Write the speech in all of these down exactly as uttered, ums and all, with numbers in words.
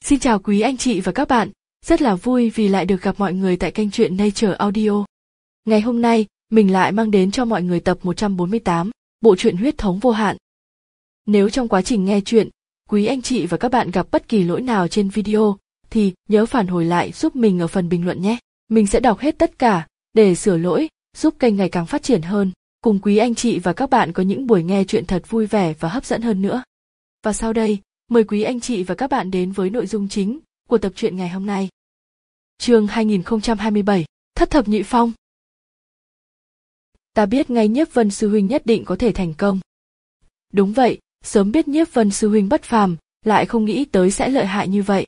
Xin chào quý anh chị và các bạn, rất là vui vì lại được gặp mọi người tại kênh truyện Nature Audio. Ngày hôm nay, mình lại mang đến cho mọi người tập một trăm bốn mươi tám, bộ truyện Huyết thống vô hạn. Nếu trong quá trình nghe truyện, quý anh chị và các bạn gặp bất kỳ lỗi nào trên video, thì nhớ phản hồi lại giúp mình ở phần bình luận nhé. Mình sẽ đọc hết tất cả, để sửa lỗi, giúp kênh ngày càng phát triển hơn, cùng quý anh chị và các bạn có những buổi nghe truyện thật vui vẻ và hấp dẫn hơn nữa. Và sau đây, mời quý anh chị và các bạn đến với nội dung chính của tập truyện ngày hôm nay. Chương hai nghìn không trăm hai mươi bảy, Thất thập nhị phong. Ta biết ngay Nhiếp Vân sư huynh nhất định có thể thành công. Đúng vậy, sớm biết Nhiếp Vân sư huynh bất phàm, lại không nghĩ tới sẽ lợi hại như vậy.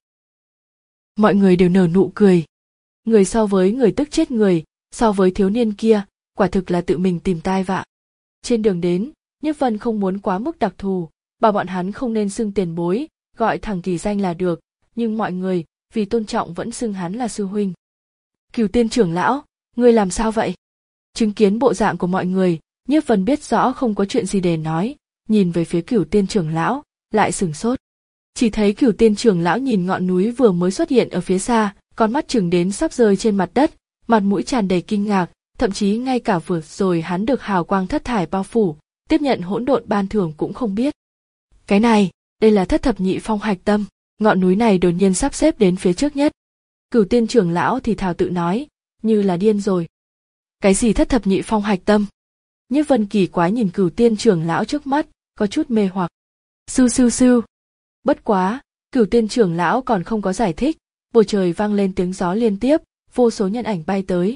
Mọi người đều nở nụ cười. Người so với người tức chết người, so với thiếu niên kia, quả thực là tự mình tìm tai vạ. Trên đường đến, Nhiếp Vân không muốn quá mức đặc thù, bảo bọn hắn không nên xưng tiền bối, gọi thẳng kỳ danh là được, nhưng mọi người, vì tôn trọng vẫn xưng hắn là sư huynh. Cửu Tiên trưởng lão, ngươi làm sao vậy? Chứng kiến bộ dạng của mọi người, Nhiếp Vân biết rõ không có chuyện gì để nói, nhìn về phía Cửu Tiên trưởng lão, lại sửng sốt. Chỉ thấy Cửu Tiên trưởng lão nhìn ngọn núi vừa mới xuất hiện ở phía xa, con mắt chừng đến sắp rơi trên mặt đất, mặt mũi tràn đầy kinh ngạc, thậm chí ngay cả vừa rồi hắn được hào quang thất thải bao phủ, tiếp nhận hỗn độn ban thưởng cũng không biết. Cái này, đây là thất thập nhị phong hạch tâm, ngọn núi này đột nhiên sắp xếp đến phía trước nhất. Cửu Tiên trưởng lão thì thào tự nói, như là điên rồi. Cái gì thất thập nhị phong hạch tâm? Nhiếp Vân kỳ quái nhìn Cửu Tiên trưởng lão trước mắt, có chút mê hoặc. Sưu sưu sưu. Bất quá, Cửu Tiên trưởng lão còn không có giải thích, bầu trời vang lên tiếng gió liên tiếp, vô số nhân ảnh bay tới.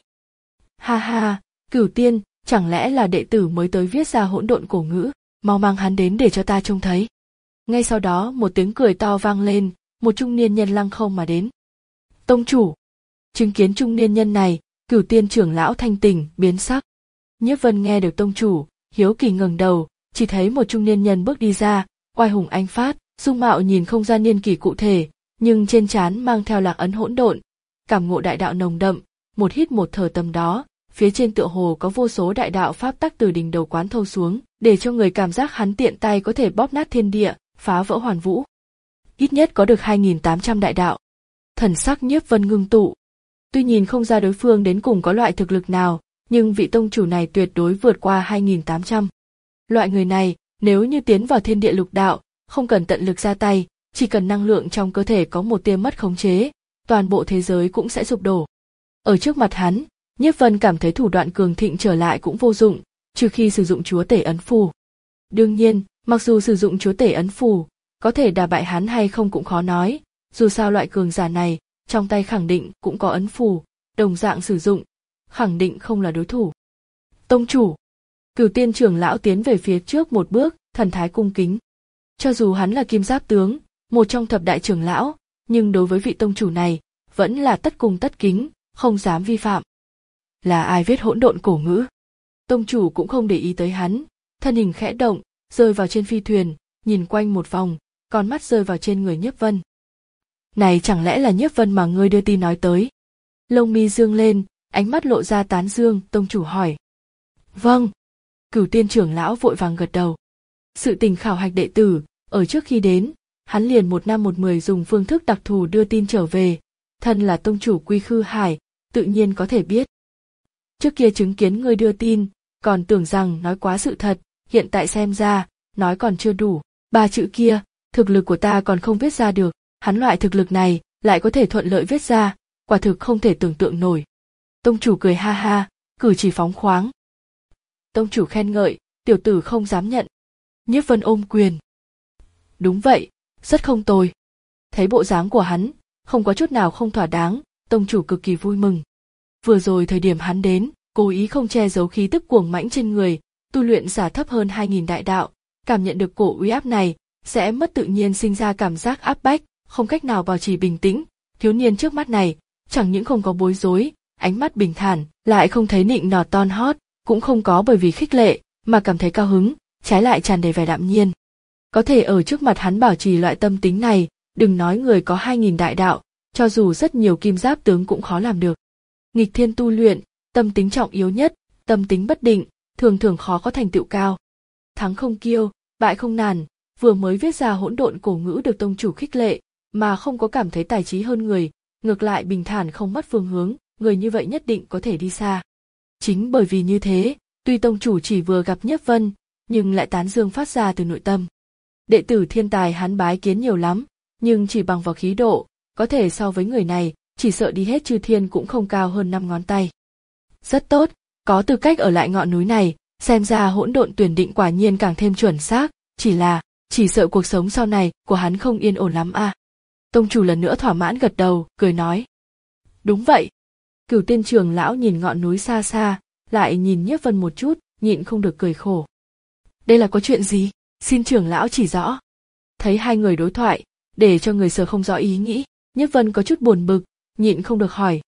Ha ha, Cửu Tiên, chẳng lẽ là đệ tử mới tới viết ra hỗn độn cổ ngữ, mau mang hắn đến để cho ta trông thấy. Ngay sau đó một tiếng cười to vang lên, một trung niên nhân lăng không mà đến. Tông chủ. Chứng kiến trung niên nhân này, Cửu Tiên trưởng lão thanh tỉnh, biến sắc. Nhiếp Vân nghe được tông chủ, hiếu kỳ ngẩng đầu, chỉ thấy một trung niên nhân bước đi ra, oai hùng anh phát, dung mạo nhìn không ra niên kỷ cụ thể, nhưng trên trán mang theo lạc ấn hỗn độn, cảm ngộ đại đạo nồng đậm, một hít một thở tầm đó, phía trên tựa hồ có vô số đại đạo pháp tắc từ đỉnh đầu quán thâu xuống, để cho người cảm giác hắn tiện tay có thể bóp nát thiên địa, phá vỡ hoàn vũ. Ít nhất có được hai nghìn tám trăm đại đạo. Thần sắc Nhiếp Vân ngưng tụ. Tuy nhìn không ra đối phương đến cùng có loại thực lực nào, nhưng vị tông chủ này tuyệt đối vượt qua hai nghìn tám trăm. Loại người này, nếu như tiến vào thiên địa lục đạo, không cần tận lực ra tay, chỉ cần năng lượng trong cơ thể có một tia mất khống chế, toàn bộ thế giới cũng sẽ sụp đổ. Ở trước mặt hắn, Nhiếp Vân cảm thấy thủ đoạn cường thịnh trở lại cũng vô dụng, trừ khi sử dụng chúa tể ấn phù. Đương nhiên, mặc dù sử dụng chúa tể ấn phù, có thể đả bại hắn hay không cũng khó nói, dù sao loại cường giả này, trong tay khẳng định cũng có ấn phù, đồng dạng sử dụng, khẳng định không là đối thủ. Tông chủ. Cửu Tiên trưởng lão tiến về phía trước một bước, thần thái cung kính. Cho dù hắn là kim giáp tướng, một trong thập đại trưởng lão, nhưng đối với vị tông chủ này, vẫn là tất cung tất kính, không dám vi phạm. Là ai viết hỗn độn cổ ngữ? Tông chủ cũng không để ý tới hắn, thân hình khẽ động, rơi vào trên phi thuyền, nhìn quanh một vòng, con mắt rơi vào trên người Nhiếp Vân. Này chẳng lẽ là Nhiếp Vân mà ngươi đưa tin nói tới? Lông mi dương lên, ánh mắt lộ ra tán dương, tông chủ hỏi. Vâng. Cửu Tiên trưởng lão vội vàng gật đầu. Sự tình khảo hạch đệ tử, ở trước khi đến, hắn liền một năm một mười dùng phương thức đặc thù đưa tin trở về, thân là tông chủ Quy Khư Hải, tự nhiên có thể biết. Trước kia chứng kiến ngươi đưa tin, còn tưởng rằng nói quá sự thật, hiện tại xem ra, nói còn chưa đủ, ba chữ kia, thực lực của ta còn không viết ra được, hắn loại thực lực này, lại có thể thuận lợi viết ra, quả thực không thể tưởng tượng nổi. Tông chủ cười ha ha, cử chỉ phóng khoáng. Tông chủ khen ngợi, tiểu tử không dám nhận. Nhiếp Vân ôm quyền. Đúng vậy, rất không tồi. Thấy bộ dáng của hắn, không có chút nào không thỏa đáng, tông chủ cực kỳ vui mừng. Vừa rồi thời điểm hắn đến, cố ý không che giấu khí tức cuồng mãnh trên người, tu luyện giả thấp hơn hai nghìn đại đạo, cảm nhận được cổ uy áp này, sẽ mất tự nhiên sinh ra cảm giác áp bách, không cách nào bảo trì bình tĩnh. Thiếu niên trước mắt này, chẳng những không có bối rối, ánh mắt bình thản, lại không thấy nịnh nọt ton hót, cũng không có bởi vì khích lệ, mà cảm thấy cao hứng, trái lại tràn đầy vẻ đạm nhiên. Có thể ở trước mặt hắn bảo trì loại tâm tính này, đừng nói người có hai nghìn đại đạo, cho dù rất nhiều kim giáp tướng cũng khó làm được. Nghịch thiên tu luyện, tâm tính trọng yếu nhất, tâm tính bất định, thường thường khó có thành tựu cao. Thắng không kiêu, bại không nản, vừa mới viết ra hỗn độn cổ ngữ được tông chủ khích lệ, mà không có cảm thấy tài trí hơn người, ngược lại bình thản không mất phương hướng, người như vậy nhất định có thể đi xa. Chính bởi vì như thế, tuy tông chủ chỉ vừa gặp Nhiếp Vân, nhưng lại tán dương phát ra từ nội tâm. Đệ tử thiên tài hắn bái kiến nhiều lắm, nhưng chỉ bằng vào khí độ, có thể so với người này, chỉ sợ đi hết chư thiên cũng không cao hơn năm ngón tay. Rất tốt, có tư cách ở lại ngọn núi này, xem ra hỗn độn tuyển định quả nhiên càng thêm chuẩn xác, chỉ là, chỉ sợ cuộc sống sau này của hắn không yên ổn lắm à. Tông chủ lần nữa thỏa mãn gật đầu, cười nói. Đúng vậy. Cửu Tiên trưởng lão nhìn ngọn núi xa xa, lại nhìn Nhiếp Vân một chút, nhịn không được cười khổ. Đây là có chuyện gì? Xin trưởng lão chỉ rõ. Thấy hai người đối thoại, để cho người sờ không rõ ý nghĩ, Nhiếp Vân có chút buồn bực, nhịn không được hỏi.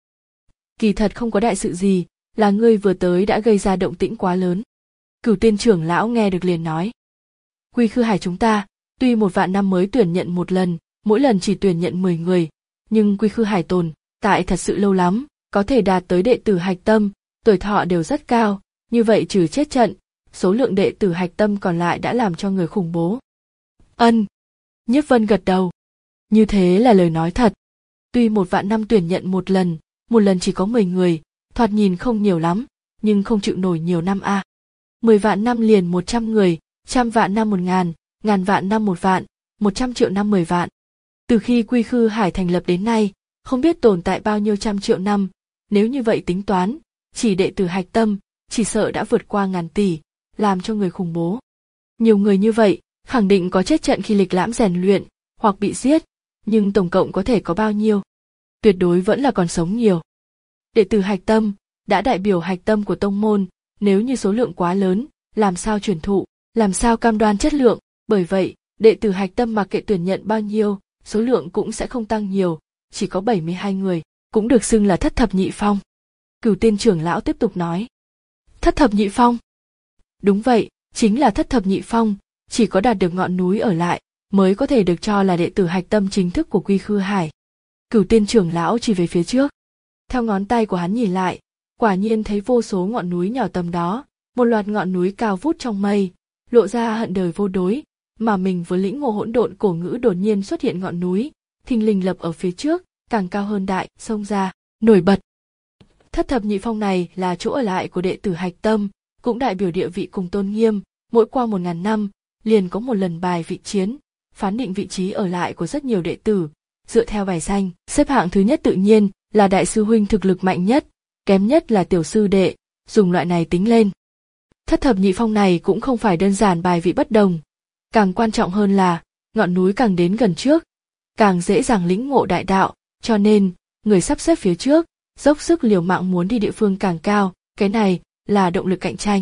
Kỳ thật không có đại sự gì, là ngươi vừa tới đã gây ra động tĩnh quá lớn. Cửu Tiên trưởng lão nghe được liền nói. Quy Khư Hải chúng ta, tuy một vạn năm mới tuyển nhận một lần, mỗi lần chỉ tuyển nhận mười người, nhưng Quy Khư Hải tồn tại thật sự lâu lắm, có thể đạt tới đệ tử hạch tâm, tuổi thọ đều rất cao, như vậy trừ chết trận, số lượng đệ tử hạch tâm còn lại đã làm cho người khủng bố. Ân. Nhiếp Vân gật đầu. Như thế là lời nói thật. Tuy một vạn năm tuyển nhận một lần, một lần chỉ có mười người, thoạt nhìn không nhiều lắm, nhưng không chịu nổi nhiều năm a. À. Mười vạn năm liền một trăm người, trăm vạn năm một ngàn, ngàn vạn năm một vạn, một trăm triệu năm mười vạn. Từ khi Quy Khư Hải thành lập đến nay, không biết tồn tại bao nhiêu trăm triệu năm, nếu như vậy tính toán, chỉ đệ tử hạch tâm, chỉ sợ đã vượt qua ngàn tỷ, làm cho người khủng bố. Nhiều người như vậy, khẳng định có chết trận khi lịch lãm rèn luyện, hoặc bị giết, nhưng tổng cộng có thể có bao nhiêu? Tuyệt đối vẫn là còn sống nhiều. Đệ tử hạch tâm, đã đại biểu hạch tâm của tông môn, nếu như số lượng quá lớn, làm sao truyền thụ, làm sao cam đoan chất lượng, bởi vậy, đệ tử hạch tâm mặc kệ tuyển nhận bao nhiêu, số lượng cũng sẽ không tăng nhiều, chỉ có bảy mươi hai người, cũng được xưng là thất thập nhị phong. Cửu Tiên trưởng lão tiếp tục nói. Thất thập nhị phong? Đúng vậy, chính là thất thập nhị phong, chỉ có đạt được ngọn núi ở lại, mới có thể được cho là đệ tử hạch tâm chính thức của Quy Khư Hải. Cửu Tiên trưởng lão chỉ về phía trước. Theo ngón tay của hắn nhìn lại, quả nhiên thấy vô số ngọn núi nhỏ tầm đó, một loạt ngọn núi cao vút trong mây, lộ ra hận đời vô đối, mà mình với lĩnh ngộ hỗn độn cổ ngữ đột nhiên xuất hiện ngọn núi, thình lình lập ở phía trước, càng cao hơn đại, xông ra, nổi bật. Thất thập nhị phong này là chỗ ở lại của đệ tử hạch tâm, cũng đại biểu địa vị cùng tôn nghiêm, mỗi qua một ngàn năm, liền có một lần bài vị chiến, phán định vị trí ở lại của rất nhiều đệ tử, dựa theo bài danh, xếp hạng thứ nhất tự nhiên là đại sư huynh thực lực mạnh nhất, kém nhất là tiểu sư đệ, dùng loại này tính lên. Thất thập nhị phong này cũng không phải đơn giản bài vị bất đồng, càng quan trọng hơn là, ngọn núi càng đến gần trước, càng dễ dàng lĩnh ngộ đại đạo, cho nên, người sắp xếp phía trước, dốc sức liều mạng muốn đi địa phương càng cao, cái này là động lực cạnh tranh.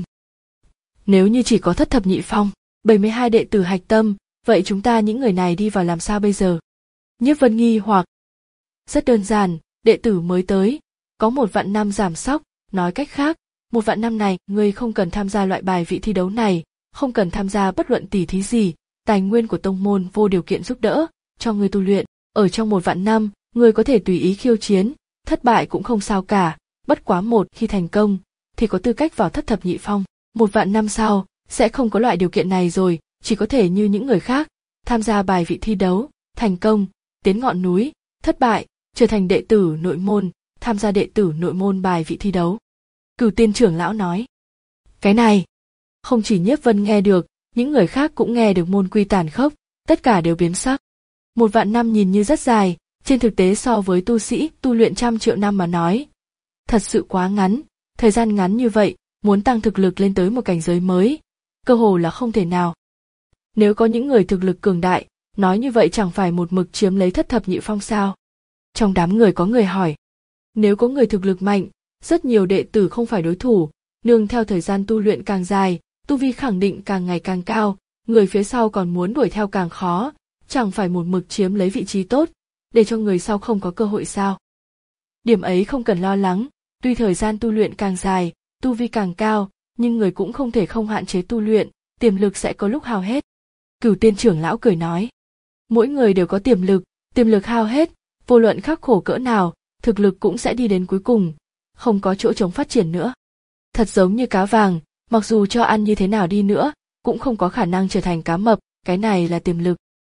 Nếu như chỉ có thất thập nhị phong, bảy mươi hai đệ tử hạch tâm, vậy chúng ta những người này đi vào làm sao bây giờ? Nhiếp Vân nghi hoặc. Rất đơn giản, đệ tử mới tới, có một vạn năm giảm sóc, nói cách khác, một vạn năm này ngươi không cần tham gia loại bài vị thi đấu này, không cần tham gia bất luận tỉ thí gì, tài nguyên của tông môn vô điều kiện giúp đỡ, cho ngươi tu luyện, ở trong một vạn năm, ngươi có thể tùy ý khiêu chiến, thất bại cũng không sao cả, bất quá một khi thành công, thì có tư cách vào thất thập nhị phong, một vạn năm sau, sẽ không có loại điều kiện này rồi, chỉ có thể như những người khác, tham gia bài vị thi đấu, thành công, tiến ngọn núi, thất bại, trở thành đệ tử nội môn, tham gia đệ tử nội môn bài vị thi đấu. Cửu Tiên trưởng lão nói. Cái này, không chỉ Nhiếp Vân nghe được, những người khác cũng nghe được môn quy tàn khốc, tất cả đều biến sắc. Một vạn năm nhìn như rất dài, trên thực tế so với tu sĩ tu luyện trăm triệu năm mà nói, thật sự quá ngắn, thời gian ngắn như vậy, muốn tăng thực lực lên tới một cảnh giới mới, cơ hồ là không thể nào. Nếu có những người thực lực cường đại, nói như vậy chẳng phải một mực chiếm lấy thất thập nhị phong sao? Trong đám người có người hỏi, nếu có người thực lực mạnh, rất nhiều đệ tử không phải đối thủ, nương theo thời gian tu luyện càng dài, tu vi khẳng định càng ngày càng cao, người phía sau còn muốn đuổi theo càng khó, chẳng phải một mực chiếm lấy vị trí tốt, để cho người sau không có cơ hội sao? Điểm ấy không cần lo lắng, tuy thời gian tu luyện càng dài, tu vi càng cao, nhưng người cũng không thể không hạn chế tu luyện, tiềm lực sẽ có lúc hao hết. Cửu Tiên trưởng lão cười nói, mỗi người đều có tiềm lực, tiềm lực hao hết, vô luận khắc khổ cỡ nào, thực lực cũng sẽ đi đến cuối cùng, không có chỗ trống phát triển nữa. Thật giống như cá vàng, mặc dù cho ăn như thế nào đi nữa, cũng không có khả năng trở thành cá mập, cái này là tiềm lực.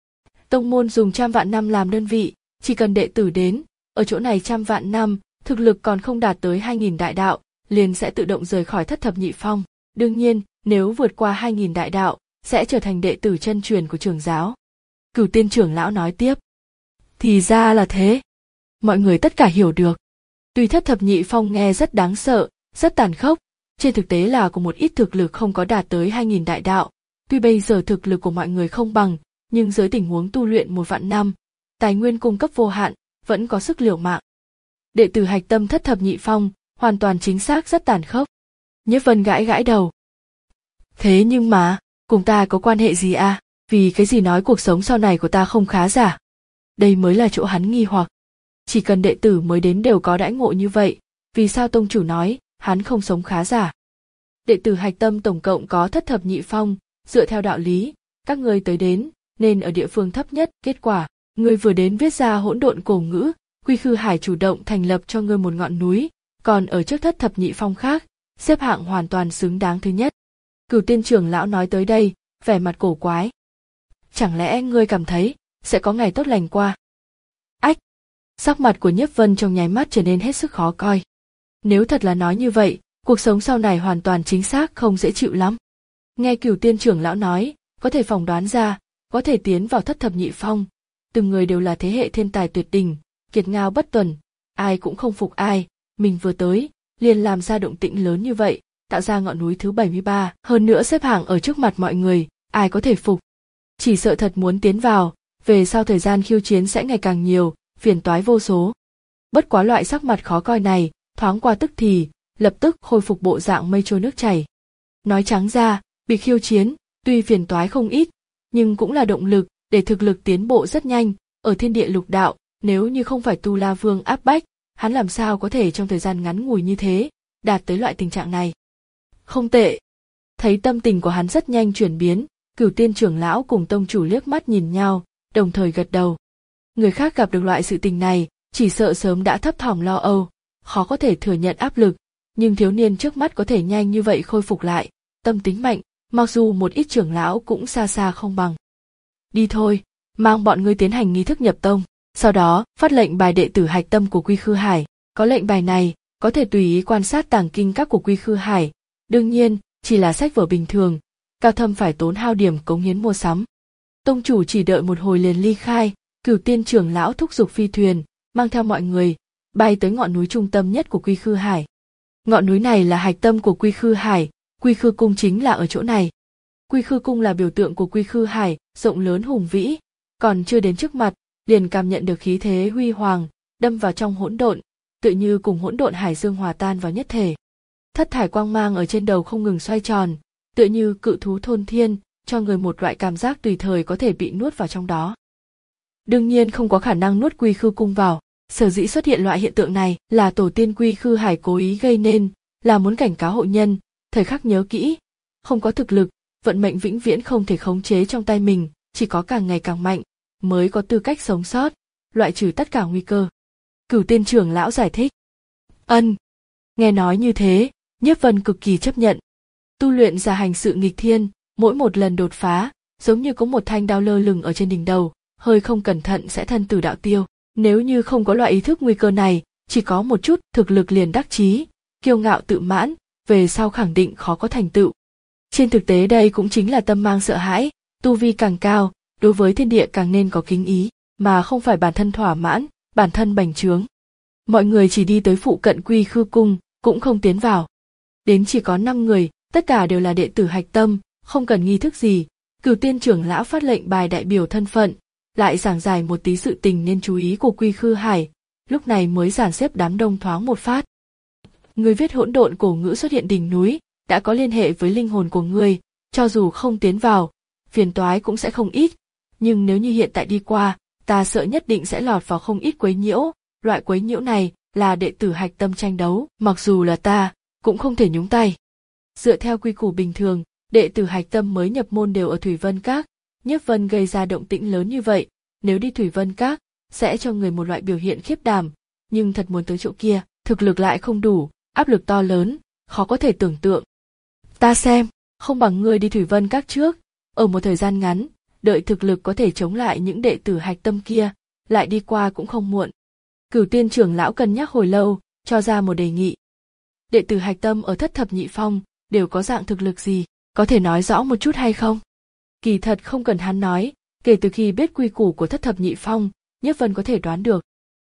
Tông môn dùng trăm vạn năm làm đơn vị, chỉ cần đệ tử đến, ở chỗ này trăm vạn năm, thực lực còn không đạt tới hai nghìn đại đạo, liền sẽ tự động rời khỏi thất thập nhị phong. Đương nhiên, nếu vượt qua hai nghìn đại đạo, sẽ trở thành đệ tử chân truyền của trưởng giáo. Cửu Tiên trưởng lão nói tiếp. Thì ra là thế. Mọi người tất cả hiểu được. Tuy thất thập nhị phong nghe rất đáng sợ, rất tàn khốc, trên thực tế là của một ít thực lực không có đạt tới hai nghìn đại đạo. Tuy bây giờ thực lực của mọi người không bằng, nhưng dưới tình huống tu luyện một vạn năm, tài nguyên cung cấp vô hạn, vẫn có sức liều mạng. Đệ tử hạch tâm thất thập nhị phong, hoàn toàn chính xác rất tàn khốc. Nhiếp Vân gãi gãi đầu. Thế nhưng mà, cùng ta có quan hệ gì à? Vì cái gì nói cuộc sống sau này của ta không khá giả? Đây mới là chỗ hắn nghi hoặc. Chỉ cần đệ tử mới đến đều có đãi ngộ như vậy, vì sao tông chủ nói hắn không sống khá giả? Đệ tử hạch tâm tổng cộng có thất thập nhị phong, dựa theo đạo lý, các ngươi tới đến nên ở địa phương thấp nhất. Kết quả, ngươi vừa đến viết ra hỗn độn cổ ngữ, Quy Khư Hải chủ động thành lập cho ngươi một ngọn núi, còn ở trước thất thập nhị phong khác, xếp hạng hoàn toàn xứng đáng thứ nhất. Cửu Tiên trưởng lão nói tới đây, vẻ mặt cổ quái. Chẳng lẽ ngươi cảm thấy sẽ có ngày tốt lành qua? Ách! Sắc mặt của Nhiếp Vân trong nháy mắt trở nên hết sức khó coi. Nếu thật là nói như vậy, cuộc sống sau này hoàn toàn chính xác không dễ chịu lắm. Nghe Cửu Tiên trưởng lão nói, có thể phỏng đoán ra, có thể tiến vào thất thập nhị phong, từng người đều là thế hệ thiên tài tuyệt đỉnh, kiệt ngao bất tuần, ai cũng không phục ai, mình vừa tới, liền làm ra động tĩnh lớn như vậy, tạo ra ngọn núi thứ bảy mươi ba, hơn nữa xếp hạng ở trước mặt mọi người, ai có thể phục. Chỉ sợ thật muốn tiến vào, về sau thời gian khiêu chiến sẽ ngày càng nhiều, phiền toái vô số. Bất quá loại sắc mặt khó coi này, thoáng qua tức thì, lập tức khôi phục bộ dạng mây trôi nước chảy. Nói trắng ra, bị khiêu chiến, tuy phiền toái không ít, nhưng cũng là động lực để thực lực tiến bộ rất nhanh. Ở thiên địa lục đạo, nếu như không phải Tu La Vương áp bách, hắn làm sao có thể trong thời gian ngắn ngủi như thế đạt tới loại tình trạng này. Không tệ. Thấy tâm tình của hắn rất nhanh chuyển biến, Cửu Tiên trưởng lão cùng tông chủ liếc mắt nhìn nhau, đồng thời gật đầu. Người khác gặp được loại sự tình này, chỉ sợ sớm đã thấp thỏm lo âu, khó có thể thừa nhận áp lực, nhưng thiếu niên trước mắt có thể nhanh như vậy khôi phục lại, tâm tính mạnh, mặc dù một ít trưởng lão cũng xa xa không bằng. Đi thôi, mang bọn ngươi tiến hành nghi thức nhập tông, sau đó phát lệnh bài đệ tử hạch tâm của Quy Khư Hải. Có lệnh bài này, có thể tùy ý quan sát tàng kinh các của Quy Khư Hải. Đương nhiên, chỉ là sách vở bình thường, Cao Thâm phải tốn hao điểm cống hiến mua sắm. Tông chủ chỉ đợi một hồi liền ly khai, Cửu Tiên trưởng lão thúc giục phi thuyền, mang theo mọi người, bay tới ngọn núi trung tâm nhất của Quy Khư Hải. Ngọn núi này là hạch tâm của Quy Khư Hải, Quy Khư cung chính là ở chỗ này. Quy Khư cung là biểu tượng của Quy Khư Hải, rộng lớn hùng vĩ, còn chưa đến trước mặt, liền cảm nhận được khí thế huy hoàng, đâm vào trong hỗn độn, tựa như cùng hỗn độn hải dương hòa tan vào nhất thể. Thất thải quang mang ở trên đầu không ngừng xoay tròn, tựa như cự thú thôn thiên, cho người một loại cảm giác tùy thời có thể bị nuốt vào trong đó. Đương nhiên không có khả năng nuốt Quy Khư cung vào, sở dĩ xuất hiện loại hiện tượng này là tổ tiên Quy Khư Hải cố ý gây nên, là muốn cảnh cáo hộ nhân, thời khắc nhớ kỹ, không có thực lực, vận mệnh vĩnh viễn không thể khống chế trong tay mình, chỉ có càng ngày càng mạnh, mới có tư cách sống sót, loại trừ tất cả nguy cơ. Cửu Tiên trưởng lão giải thích. Ân. Nghe nói như thế, Nhiếp Vân cực kỳ chấp nhận. Tu luyện ra hành sự nghịch thiên, mỗi một lần đột phá, giống như có một thanh đao lơ lửng ở trên đỉnh đầu, hơi không cẩn thận sẽ thân tử đạo tiêu. Nếu như không có loại ý thức nguy cơ này, chỉ có một chút thực lực liền đắc chí, kiêu ngạo tự mãn, về sau khẳng định khó có thành tựu. Trên thực tế đây cũng chính là tâm mang sợ hãi, tu vi càng cao, đối với thiên địa càng nên có kính ý, mà không phải bản thân thỏa mãn, bản thân bành trướng. Mọi người chỉ đi tới phụ cận Quy Khư cung, cũng không tiến vào. Đến chỉ có năm người, tất cả đều là đệ tử hạch tâm, không cần nghi thức gì. Cửu Tiên trưởng lão phát lệnh bài đại biểu thân phận, lại giảng giải một tí sự tình nên chú ý của Quy Khư Hải, lúc này mới dàn xếp đám đông thoáng một phát. Người viết hỗn độn cổ ngữ xuất hiện đỉnh núi, đã có liên hệ với linh hồn của ngươi, cho dù không tiến vào, phiền toái cũng sẽ không ít, nhưng nếu như hiện tại đi qua, ta sợ nhất định sẽ lọt vào không ít quấy nhiễu, loại quấy nhiễu này là đệ tử hạch tâm tranh đấu, mặc dù là ta, cũng không thể nhúng tay. Dựa theo quy củ bình thường, đệ tử hạch tâm mới nhập môn đều ở Thủy Vân Các, Nhiếp Vân gây ra động tĩnh lớn như vậy, nếu đi Thủy Vân Các, sẽ cho người một loại biểu hiện khiếp đảm, nhưng thật muốn tới chỗ kia, thực lực lại không đủ, áp lực to lớn, khó có thể tưởng tượng. Ta xem, không bằng ngươi đi Thủy Vân Các trước, ở một thời gian ngắn, đợi thực lực có thể chống lại những đệ tử hạch tâm kia, lại đi qua cũng không muộn. Cửu Tiên trưởng lão cân nhắc hồi lâu, cho ra một đề nghị. Đệ tử hạch tâm ở thất thập nhị phong đều có dạng thực lực gì, có thể nói rõ một chút hay không? Kỳ thật không cần hắn nói, kể từ khi biết quy củ của thất thập nhị phong, Nhiếp Vân có thể đoán được.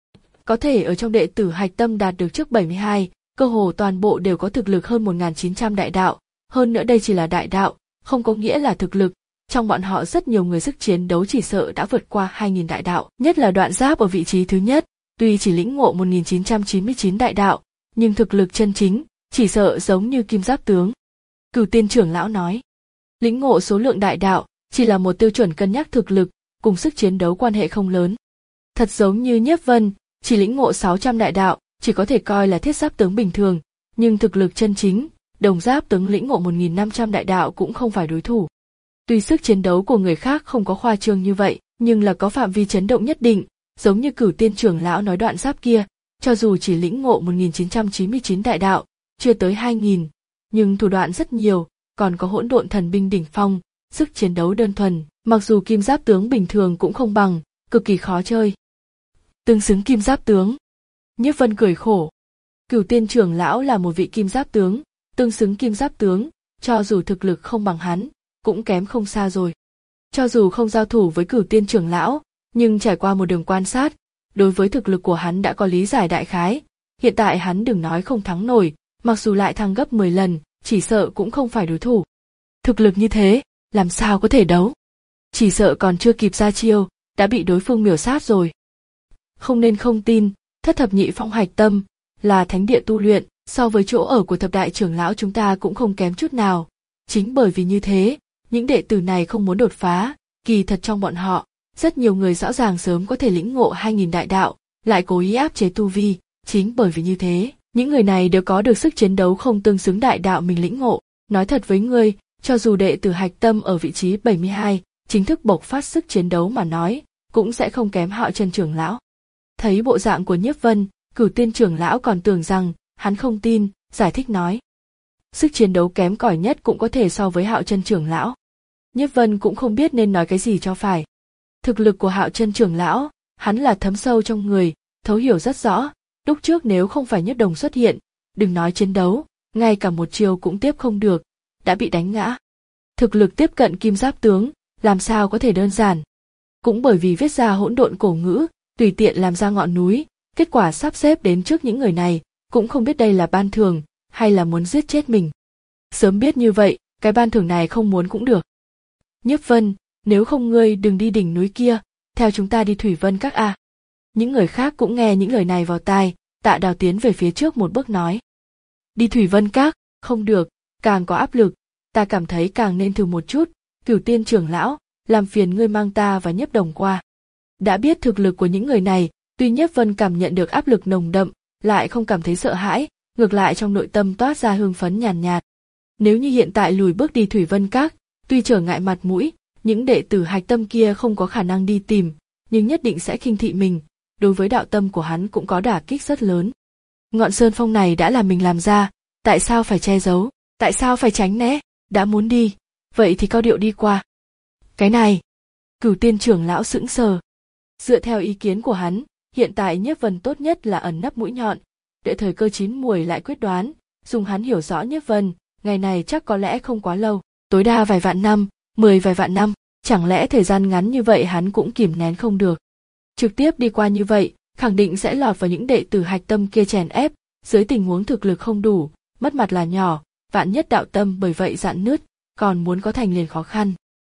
Có thể ở trong đệ tử hạch tâm đạt được trước bảy mươi hai, cơ hồ toàn bộ đều có thực lực hơn một nghìn chín trăm đại đạo, hơn nữa đây chỉ là đại đạo, không có nghĩa là thực lực. Trong bọn họ rất nhiều người sức chiến đấu chỉ sợ đã vượt qua hai nghìn đại đạo, nhất là Đoạn Giáp ở vị trí thứ nhất, tuy chỉ lĩnh ngộ một nghìn chín trăm chín mươi chín đại đạo, nhưng thực lực chân chính, chỉ sợ giống như Kim Giáp tướng. Cửu Tiên trưởng lão nói, lĩnh ngộ số lượng đại đạo, chỉ là một tiêu chuẩn cân nhắc thực lực, cùng sức chiến đấu quan hệ không lớn. Thật giống như Nhiếp Vân, chỉ lĩnh ngộ sáu trăm đại đạo, chỉ có thể coi là thiết giáp tướng bình thường, nhưng thực lực chân chính, Đồng Giáp tướng lĩnh ngộ một nghìn năm trăm đại đạo cũng không phải đối thủ. Tuy sức chiến đấu của người khác không có khoa trương như vậy, nhưng là có phạm vi chấn động nhất định, giống như Cửu Tiên trưởng lão nói Đoạn Giáp kia, cho dù chỉ lĩnh ngộ một nghìn chín trăm chín mươi chín đại đạo, chưa tới hai nghìn, nhưng thủ đoạn rất nhiều, còn có hỗn độn thần binh đỉnh phong, sức chiến đấu đơn thuần, mặc dù Kim Giáp tướng bình thường cũng không bằng, cực kỳ khó chơi. Tương xứng Kim Giáp tướng. Nhiếp Vân cười khổ. Cửu Tiên trưởng lão là một vị Kim Giáp tướng, tương xứng Kim Giáp tướng, cho dù thực lực không bằng hắn, cũng kém không xa rồi. Cho dù không giao thủ với Cửu Tiên trưởng lão, nhưng trải qua một đường quan sát, đối với thực lực của hắn đã có lý giải đại khái. Hiện tại hắn đừng nói không thắng nổi, mặc dù lại thăng gấp mười lần, chỉ sợ cũng không phải đối thủ. Thực lực như thế, làm sao có thể đấu? Chỉ sợ còn chưa kịp ra chiêu, đã bị đối phương miểu sát rồi. Không nên không tin, thất thập nhị phong hạch tâm, là thánh địa tu luyện, so với chỗ ở của thập đại trưởng lão chúng ta cũng không kém chút nào. Chính bởi vì như thế, những đệ tử này không muốn đột phá, kỳ thật trong bọn họ, rất nhiều người rõ ràng sớm có thể lĩnh ngộ hai nghìn đại đạo, lại cố ý áp chế tu vi, chính bởi vì như thế, những người này đều có được sức chiến đấu không tương xứng đại đạo mình lĩnh ngộ. Nói thật với ngươi, cho dù đệ tử hạch tâm ở vị trí bảy mươi hai, chính thức bộc phát sức chiến đấu mà nói, cũng sẽ không kém Hạo Chân trưởng lão. Thấy bộ dạng của Nhiếp Vân, Cửu Tiên trưởng lão còn tưởng rằng hắn không tin, giải thích nói: sức chiến đấu kém cỏi nhất cũng có thể so với Hạo Chân trưởng lão. Nhiếp Vân cũng không biết nên nói cái gì cho phải. Thực lực của Hạo Chân trưởng lão, hắn là thấm sâu trong người, thấu hiểu rất rõ. Lúc trước nếu không phải Nhất Đồng xuất hiện, đừng nói chiến đấu, ngay cả một chiều cũng tiếp không được, đã bị đánh ngã. Thực lực tiếp cận Kim Giáp tướng, làm sao có thể đơn giản? Cũng bởi vì viết ra hỗn độn cổ ngữ, tùy tiện làm ra ngọn núi, kết quả sắp xếp đến trước những người này, cũng không biết đây là ban thưởng, hay là muốn giết chết mình. Sớm biết như vậy, cái ban thưởng này không muốn cũng được. Nhiếp Vân, nếu không ngươi đừng đi đỉnh núi kia, theo chúng ta đi Thủy Vân Các a. Những người khác cũng nghe những lời này vào tai, Tạ Đào tiến về phía trước một bước nói. Đi Thủy Vân Các, không được, càng có áp lực, ta cảm thấy càng nên thử một chút. Cửu Tiên trưởng lão, làm phiền ngươi mang ta và Nhiếp Đồng qua. Đã biết thực lực của những người này, tuy Nhiếp Vân cảm nhận được áp lực nồng đậm, lại không cảm thấy sợ hãi, ngược lại trong nội tâm toát ra hưng phấn nhàn nhạt, nhạt. Nếu như hiện tại lùi bước đi Thủy Vân Các, tuy trở ngại mặt mũi, những đệ tử hạch tâm kia không có khả năng đi tìm, nhưng nhất định sẽ khinh thị mình, đối với đạo tâm của hắn cũng có đả kích rất lớn. Ngọn sơn phong này đã là mình làm ra, tại sao phải che giấu, tại sao phải tránh né, đã muốn đi, vậy thì cao điệu đi qua. Cái này, Cửu Tiên trưởng lão sững sờ. Dựa theo ý kiến của hắn, hiện tại Nhiếp Vân tốt nhất là ẩn nấp mũi nhọn, đợi thời cơ chín muồi lại quyết đoán, dùng hắn hiểu rõ Nhiếp Vân, ngày này chắc có lẽ không quá lâu, tối đa vài vạn năm, mười vài vạn năm, chẳng lẽ thời gian ngắn như vậy hắn cũng kìm nén không được. Trực tiếp đi qua như vậy, khẳng định sẽ lọt vào những đệ tử hạch tâm kia chèn ép, dưới tình huống thực lực không đủ, mất mặt là nhỏ, vạn nhất đạo tâm bởi vậy rạn nứt, còn muốn có thành liền khó khăn.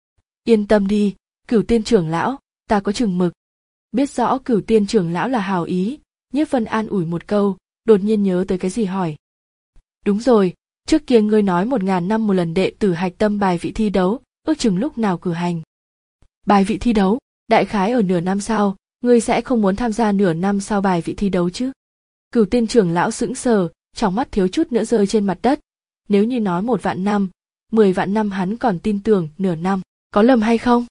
Yên tâm đi, Cửu Tiên trưởng lão, ta có chừng mực. Biết rõ Cửu Tiên trưởng lão là hảo ý, Nhiếp Vân an ủi một câu, đột nhiên nhớ tới cái gì hỏi. Đúng rồi, trước kia ngươi nói một ngàn năm một lần đệ tử hạch tâm bài vị thi đấu, ước chừng lúc nào cử hành. Bài vị thi đấu, đại khái ở nửa năm sau, ngươi sẽ không muốn tham gia nửa năm sau bài vị thi đấu chứ? Cửu Tiên trưởng lão sững sờ, trong mắt thiếu chút nữa rơi trên mặt đất. Nếu như nói một vạn năm, mười vạn năm hắn còn tin tưởng nửa năm, có lầm hay không?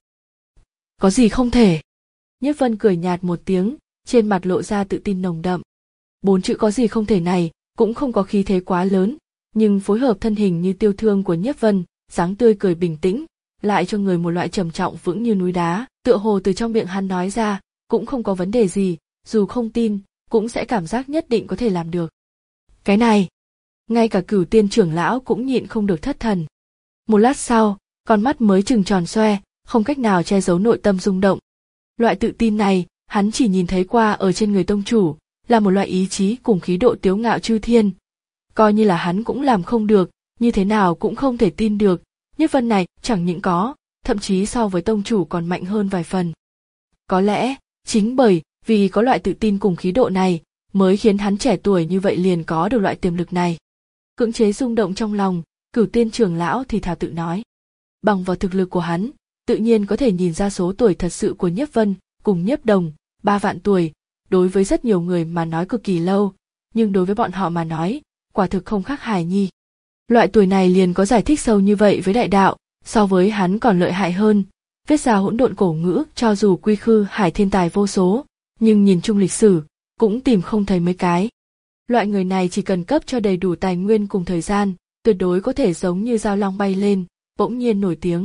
Có gì không thể? Nhiếp Vân cười nhạt một tiếng, trên mặt lộ ra tự tin nồng đậm. Bốn chữ có gì không thể này, cũng không có khí thế quá lớn, nhưng phối hợp thân hình như tiêu thương của Nhiếp Vân, dáng tươi cười bình tĩnh, lại cho người một loại trầm trọng vững như núi đá, tựa hồ từ trong miệng hắn nói ra, cũng không có vấn đề gì, dù không tin, cũng sẽ cảm giác nhất định có thể làm được. Cái này, ngay cả Cửu Tiên trưởng lão cũng nhịn không được thất thần. Một lát sau, con mắt mới trừng tròn xoe, không cách nào che giấu nội tâm rung động. Loại tự tin này, hắn chỉ nhìn thấy qua ở trên người tông chủ, là một loại ý chí cùng khí độ tiếu ngạo chư thiên. Coi như là hắn cũng làm không được, như thế nào cũng không thể tin được, Nhiếp Vân này chẳng những có, thậm chí so với tông chủ còn mạnh hơn vài phần. Có lẽ, chính bởi vì có loại tự tin cùng khí độ này, mới khiến hắn trẻ tuổi như vậy liền có được loại tiềm lực này. Cưỡng chế rung động trong lòng, Cửu Tiên trưởng lão thì thào tự nói. Bằng vào thực lực của hắn, tự nhiên có thể nhìn ra số tuổi thật sự của Nhiếp Vân cùng Nhiếp Đồng, ba vạn tuổi, đối với rất nhiều người mà nói cực kỳ lâu, nhưng đối với bọn họ mà nói, quả thực không khác hài nhi. Loại tuổi này liền có giải thích sâu như vậy với đại đạo, so với hắn còn lợi hại hơn. Viết ra hỗn độn cổ ngữ cho dù quy khư hải thiên tài vô số, nhưng nhìn chung lịch sử, cũng tìm không thấy mấy cái. Loại người này chỉ cần cấp cho đầy đủ tài nguyên cùng thời gian, tuyệt đối có thể giống như dao long bay lên, bỗng nhiên nổi tiếng.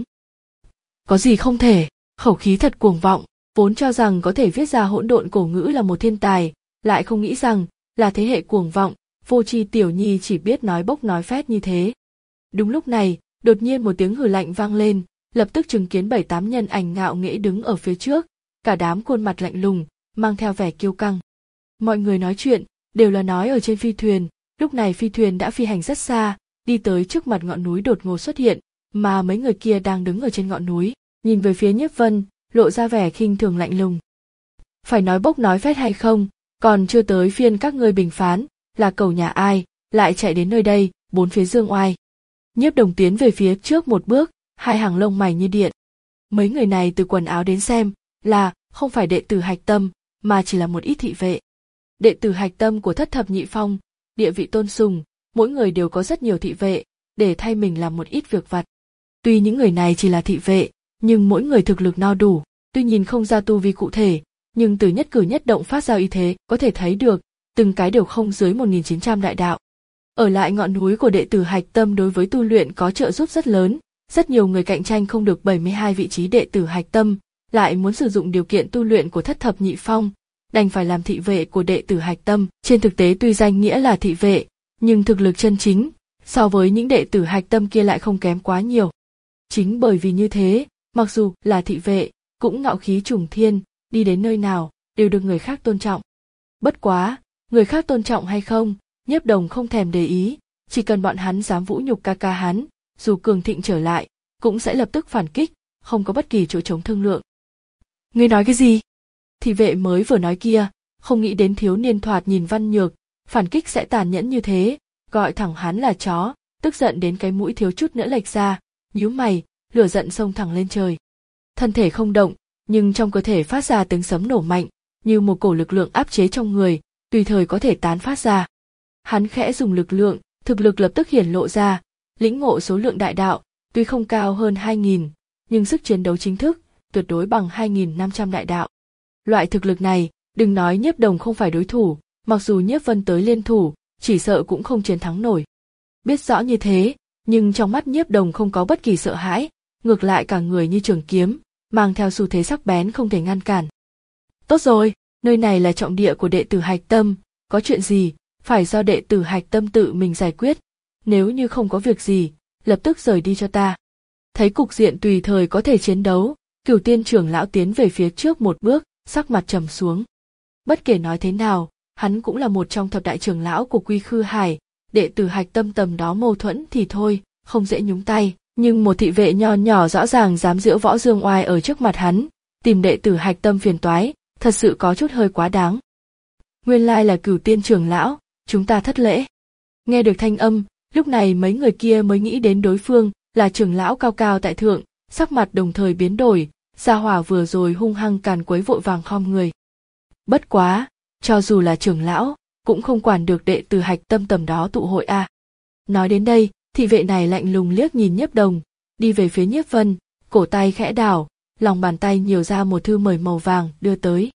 Có gì không thể, khẩu khí thật cuồng vọng, vốn cho rằng có thể viết ra hỗn độn cổ ngữ là một thiên tài, lại không nghĩ rằng là thế hệ cuồng vọng, vô tri tiểu nhi chỉ biết nói bốc nói phét như thế. Đúng lúc này, đột nhiên một tiếng hừ lạnh vang lên, lập tức chứng kiến bảy tám nhân ảnh ngạo nghễ đứng ở phía trước, cả đám khuôn mặt lạnh lùng, mang theo vẻ kiêu căng. Mọi người nói chuyện, đều là nói ở trên phi thuyền, lúc này phi thuyền đã phi hành rất xa, đi tới trước mặt ngọn núi đột ngột xuất hiện, mà mấy người kia đang đứng ở trên ngọn núi, nhìn về phía Nhiếp Vân, lộ ra vẻ khinh thường lạnh lùng. Phải nói bốc nói phét hay không, còn chưa tới phiên các ngươi bình phán, là cẩu nhà ai, lại chạy đến nơi đây, bốn phía dương oai. Nhiếp Đồng tiến về phía trước một bước, hai hàng lông mày như điện. Mấy người này từ quần áo đến xem, là không phải đệ tử Hạch Tâm, mà chỉ là một ít thị vệ. Đệ tử Hạch Tâm của Thất Thập Nhị Phong, địa vị tôn sùng, mỗi người đều có rất nhiều thị vệ, để thay mình làm một ít việc vặt. Tuy những người này chỉ là thị vệ, nhưng mỗi người thực lực no đủ, tuy nhìn không ra tu vi cụ thể, nhưng từ nhất cử nhất động phát ra uy thế có thể thấy được, từng cái đều không dưới một nghìn chín trăm đại đạo. Ở lại ngọn núi của đệ tử Hạch Tâm đối với tu luyện có trợ giúp rất lớn, rất nhiều người cạnh tranh không được bảy mươi hai vị trí đệ tử Hạch Tâm, lại muốn sử dụng điều kiện tu luyện của Thất Thập Nhị Phong, đành phải làm thị vệ của đệ tử Hạch Tâm. Trên thực tế tuy danh nghĩa là thị vệ, nhưng thực lực chân chính, so với những đệ tử Hạch Tâm kia lại không kém quá nhiều. Chính bởi vì như thế, mặc dù là thị vệ, cũng ngạo khí trùng thiên, đi đến nơi nào, đều được người khác tôn trọng. Bất quá, người khác tôn trọng hay không, Nhiếp Đồng không thèm để ý, chỉ cần bọn hắn dám vũ nhục ca ca hắn, dù cường thịnh trở lại, cũng sẽ lập tức phản kích, không có bất kỳ chỗ trống thương lượng. Ngươi nói cái gì? Thị vệ mới vừa nói kia, không nghĩ đến thiếu niên thoạt nhìn văn nhược, phản kích sẽ tàn nhẫn như thế, gọi thẳng hắn là chó, tức giận đến cái mũi thiếu chút nữa lệch ra, nhíu mày, lửa giận xông thẳng lên trời. Thân thể không động, nhưng trong cơ thể phát ra tiếng sấm nổ mạnh, như một cổ lực lượng áp chế trong người, tùy thời có thể tán phát ra. Hắn khẽ dùng lực lượng, thực lực lập tức hiển lộ ra, lĩnh ngộ số lượng đại đạo, tuy không cao hơn hai nghìn, nhưng sức chiến đấu chính thức, tuyệt đối bằng hai nghìn năm trăm đại đạo. Loại thực lực này, đừng nói Nhiếp Đồng không phải đối thủ, mặc dù Nhiếp Vân tới liên thủ, chỉ sợ cũng không chiến thắng nổi. Biết rõ như thế, nhưng trong mắt Nhiếp Đồng không có bất kỳ sợ hãi, ngược lại cả người như trường kiếm, mang theo xu thế sắc bén không thể ngăn cản. Tốt rồi, nơi này là trọng địa của đệ tử Hạch Tâm, có chuyện gì, phải do đệ tử Hạch Tâm tự mình giải quyết, nếu như không có việc gì, lập tức rời đi cho ta. Thấy cục diện tùy thời có thể chiến đấu, Cửu Tiên trưởng lão tiến về phía trước một bước, sắc mặt trầm xuống. Bất kể nói thế nào, hắn cũng là một trong thập đại trưởng lão của Quy Khư Hải, đệ tử Hạch Tâm tầm đó mâu thuẫn thì thôi, không dễ nhúng tay, nhưng một thị vệ nho nhỏ rõ ràng dám giễu võ dương oai ở trước mặt hắn, tìm đệ tử Hạch Tâm phiền toái, thật sự có chút hơi quá đáng. Nguyên lai là Cửu Tiên trưởng lão, chúng ta thất lễ. Nghe được thanh âm, lúc này mấy người kia mới nghĩ đến đối phương là trưởng lão cao cao tại thượng, sắc mặt đồng thời biến đổi, gia hỏa vừa rồi hung hăng càn quấy vội vàng khom người. Bất quá, cho dù là trưởng lão, cũng không quản được đệ tử Hạch Tâm tầm đó tụ hội a. À. Nói đến đây, thị vệ này lạnh lùng liếc nhìn Nhiếp Đồng, đi về phía Nhiếp Vân, cổ tay khẽ đảo, lòng bàn tay nhiều ra một thư mời màu vàng đưa tới.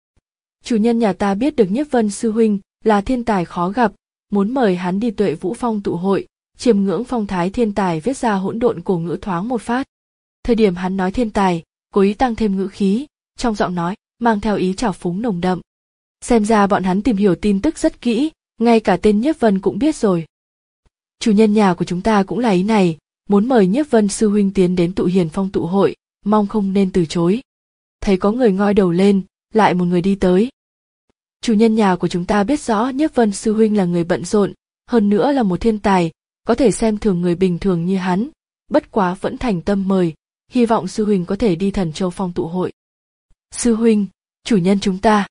Chủ nhân nhà ta biết được Nhiếp Vân sư huynh là thiên tài khó gặp, muốn mời hắn đi Tuệ Vũ Phong tụ hội, chiêm ngưỡng phong thái thiên tài viết ra hỗn độn cổ ngữ thoáng một phát. Thời điểm hắn nói thiên tài, cố ý tăng thêm ngữ khí, trong giọng nói mang theo ý trào phúng nồng đậm. Xem ra bọn hắn tìm hiểu tin tức rất kỹ, ngay cả tên Nhiếp Vân cũng biết rồi. Chủ nhân nhà của chúng ta cũng là ý này, muốn mời Nhiếp Vân sư huynh tiến đến tụ hiền phong tụ hội, mong không nên từ chối. Thấy có người ngoi đầu lên, lại một người đi tới. Chủ nhân nhà của chúng ta biết rõ Nhiếp Vân sư huynh là người bận rộn, hơn nữa là một thiên tài, có thể xem thường người bình thường như hắn, bất quá vẫn thành tâm mời, hy vọng sư huynh có thể đi Thần Châu Phong tụ hội. Sư huynh, chủ nhân chúng ta.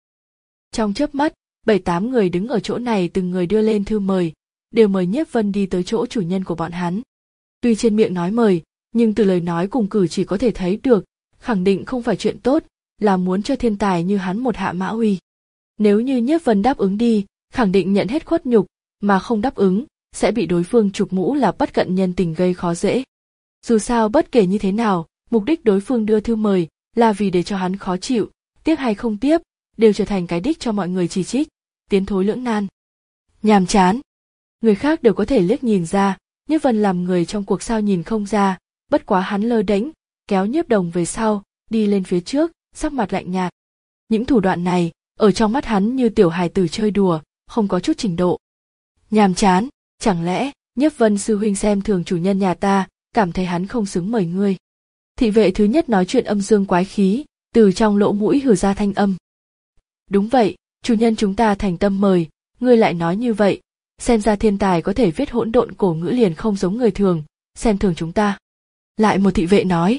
Trong chớp mắt, bảy tám người đứng ở chỗ này từng người đưa lên thư mời, đều mời Nhiếp Vân đi tới chỗ chủ nhân của bọn hắn. Tuy trên miệng nói mời, nhưng từ lời nói cùng cử chỉ có thể thấy được, khẳng định không phải chuyện tốt, là muốn cho thiên tài như hắn một hạ mã uy. Nếu như Nhiếp Vân đáp ứng đi, khẳng định nhận hết khuất nhục, mà không đáp ứng, sẽ bị đối phương chụp mũ là bất cận nhân tình gây khó dễ. Dù sao bất kể như thế nào, mục đích đối phương đưa thư mời là vì để cho hắn khó chịu, tiếp hay không tiếp, đều trở thành cái đích cho mọi người chỉ trích, tiến thối lưỡng nan. Nhàm chán. Người khác đều có thể liếc nhìn ra, Nhiếp Vân làm người trong cuộc sao nhìn không ra, bất quá hắn lơ đễnh, kéo Nhiếp Đồng về sau, đi lên phía trước, sắc mặt lạnh nhạt. Những thủ đoạn này, ở trong mắt hắn như tiểu hài tử chơi đùa, không có chút trình độ. Nhàm chán, chẳng lẽ Nhiếp Vân sư huynh xem thường chủ nhân nhà ta, cảm thấy hắn không xứng mời ngươi. Thị vệ thứ nhất nói chuyện âm dương quái khí, từ trong lỗ mũi hử ra thanh âm. Đúng vậy, chủ nhân chúng ta thành tâm mời, ngươi lại nói như vậy, xem ra thiên tài có thể viết hỗn độn cổ ngữ liền không giống người thường, xem thường chúng ta. Lại một thị vệ nói.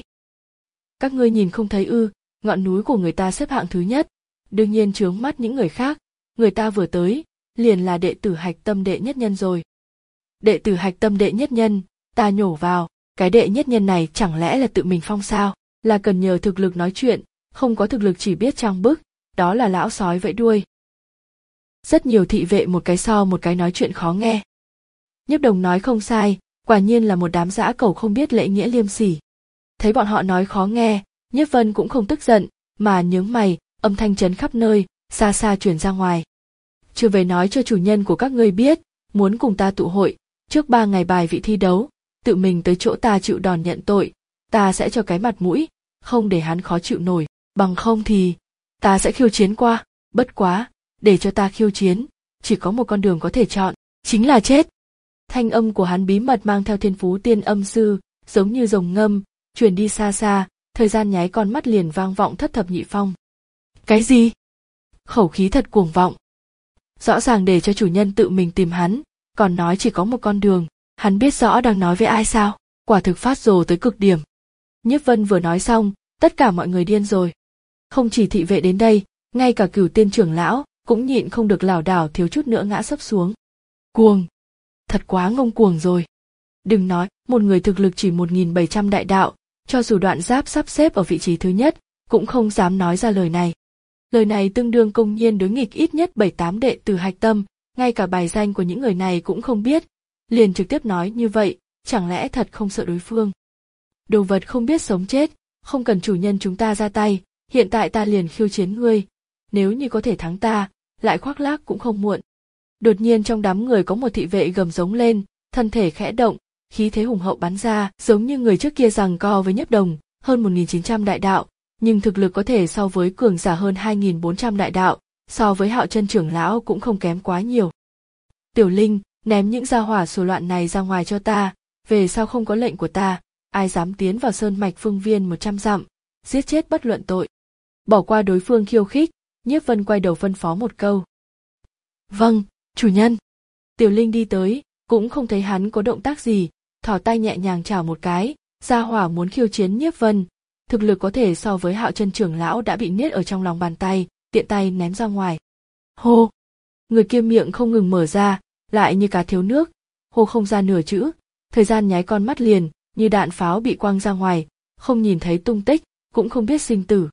Các ngươi nhìn không thấy ư, ngọn núi của người ta xếp hạng thứ nhất, đương nhiên chướng mắt những người khác, người ta vừa tới, liền là đệ tử Hạch Tâm đệ nhất nhân rồi. Đệ tử Hạch Tâm đệ nhất nhân, ta nhổ vào, cái đệ nhất nhân này chẳng lẽ là tự mình phong sao, là cần nhờ thực lực nói chuyện, không có thực lực chỉ biết trang bức, đó là lão sói vẫy đuôi. Rất nhiều thị vệ một cái so một cái nói chuyện khó nghe. Nhiếp Đồng nói không sai, quả nhiên là một đám dã cẩu không biết lễ nghĩa liêm sỉ. Thấy bọn họ nói khó nghe, Nhiếp Vân cũng không tức giận, mà nhướng mày, âm thanh chấn khắp nơi, xa xa truyền ra ngoài. Chưa về nói cho chủ nhân của các ngươi biết, muốn cùng ta tụ hội, trước ba ngày bài vị thi đấu, tự mình tới chỗ ta chịu đòn nhận tội, ta sẽ cho cái mặt mũi, không để hắn khó chịu nổi, bằng không thì, ta sẽ khiêu chiến qua, bất quá, để cho ta khiêu chiến, chỉ có một con đường có thể chọn, chính là chết. Thanh âm của hắn bí mật mang theo thiên phú tiên âm sư, giống như rồng ngâm, truyền đi xa xa, thời gian nháy con mắt liền vang vọng thất thập nhị phong. Cái gì? Khẩu khí thật cuồng vọng. Rõ ràng để cho chủ nhân tự mình tìm hắn, còn nói chỉ có một con đường, hắn biết rõ đang nói với ai sao, quả thực phát rồ tới cực điểm. Nhiếp Vân vừa nói xong, tất cả mọi người điên rồi. Không chỉ thị vệ đến đây, ngay cả Cửu Tiên trưởng lão cũng nhịn không được lảo đảo thiếu chút nữa ngã sấp xuống. Cuồng, thật quá ngông cuồng rồi. Đừng nói, một người thực lực chỉ một nghìn bảy trăm đại đạo, cho dù Đoạn Giáp sắp xếp ở vị trí thứ nhất, cũng không dám nói ra lời này. Lời này tương đương công nhiên đối nghịch ít nhất bảy tám đệ tử Hạch Tâm, ngay cả bài danh của những người này cũng không biết, liền trực tiếp nói như vậy, chẳng lẽ thật không sợ đối phương. Đồ vật không biết sống chết, không cần chủ nhân chúng ta ra tay, hiện tại ta liền khiêu chiến ngươi, nếu như có thể thắng ta, lại khoác lác cũng không muộn. Đột nhiên trong đám người có một thị vệ gầm giống lên, thân thể khẽ động, khí thế hùng hậu bắn ra, giống như người trước kia giằng co với Nhiếp Đồng, hơn một nghìn chín trăm đại đạo, nhưng thực lực có thể so với cường giả hơn hai nghìn bốn trăm đại đạo, so với Hạo Chân trưởng lão cũng không kém quá nhiều. Tiểu Linh, ném những gia hỏa sổ loạn này ra ngoài cho ta, về sau không có lệnh của ta, ai dám tiến vào sơn mạch phương viên một trăm dặm, giết chết bất luận tội. Bỏ qua đối phương khiêu khích, Nhiếp Vân quay đầu phân phó một câu. Vâng, chủ nhân. Tiểu Linh đi tới, cũng không thấy hắn có động tác gì, thò tay nhẹ nhàng chảo một cái, gia hỏa muốn khiêu chiến Nhiếp Vân, thực lực có thể so với Hạo Chân trưởng lão đã bị niết ở trong lòng bàn tay, tiện tay ném ra ngoài. Hô! Người kia miệng không ngừng mở ra, lại như cá thiếu nước, hô không ra nửa chữ, thời gian nháy con mắt liền, như đạn pháo bị quăng ra ngoài, không nhìn thấy tung tích, cũng không biết sinh tử.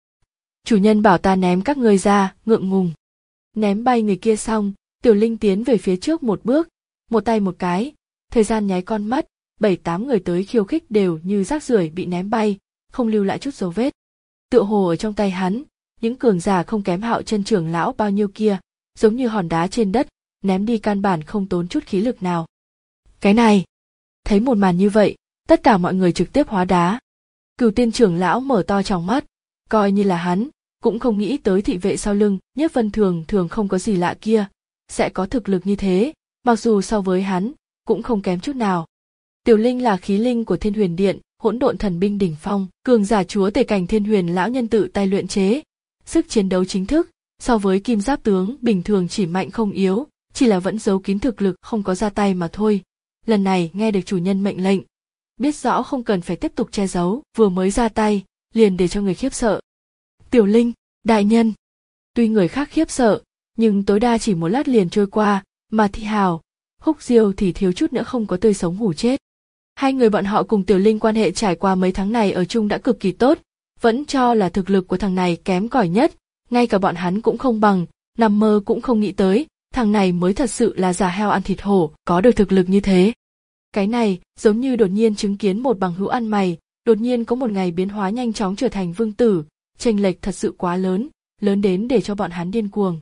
Chủ nhân bảo ta ném các ngươi ra, ngượng ngùng. Ném bay người kia xong, Tiểu Linh tiến về phía trước một bước, một tay một cái, thời gian nháy con mắt, bảy tám người tới khiêu khích đều như rác rưởi bị ném bay, không lưu lại chút dấu vết. Tựa hồ ở trong tay hắn, những cường giả không kém Hạo Chân trưởng lão bao nhiêu kia, giống như hòn đá trên đất, ném đi căn bản không tốn chút khí lực nào. Cái này, thấy một màn như vậy, tất cả mọi người trực tiếp hóa đá, Cửu Tiên trưởng lão mở to tròng mắt, coi như là hắn, cũng không nghĩ tới thị vệ sau lưng, Nhiếp Vân thường thường không có gì lạ kia, sẽ có thực lực như thế, mặc dù so với hắn, cũng không kém chút nào. Tiểu Linh là khí linh của Thiên Huyền Điện, hỗn độn thần binh đỉnh phong, cường giả chúa tể cảnh Thiên Huyền lão nhân tự tay luyện chế, sức chiến đấu chính thức, so với kim giáp tướng bình thường chỉ mạnh không yếu, chỉ là vẫn giấu kín thực lực không có ra tay mà thôi. Lần này nghe được chủ nhân mệnh lệnh, biết rõ không cần phải tiếp tục che giấu, vừa mới ra tay, liền để cho người khiếp sợ. Tiểu Linh, đại nhân. Tuy người khác khiếp sợ, nhưng tối đa chỉ một lát liền trôi qua, mà Thị Hào, Húc Diêu thì thiếu chút nữa không có tươi sống hủ chết. Hai người bọn họ cùng Tiểu Linh quan hệ trải qua mấy tháng này ở chung đã cực kỳ tốt, vẫn cho là thực lực của thằng này kém cỏi nhất, ngay cả bọn hắn cũng không bằng, nằm mơ cũng không nghĩ tới, thằng này mới thật sự là già heo ăn thịt hổ, có được thực lực như thế. Cái này giống như đột nhiên chứng kiến một bằng hữu ăn mày, đột nhiên có một ngày biến hóa nhanh chóng trở thành vương tử, chênh lệch thật sự quá lớn, lớn đến để cho bọn hắn điên cuồng.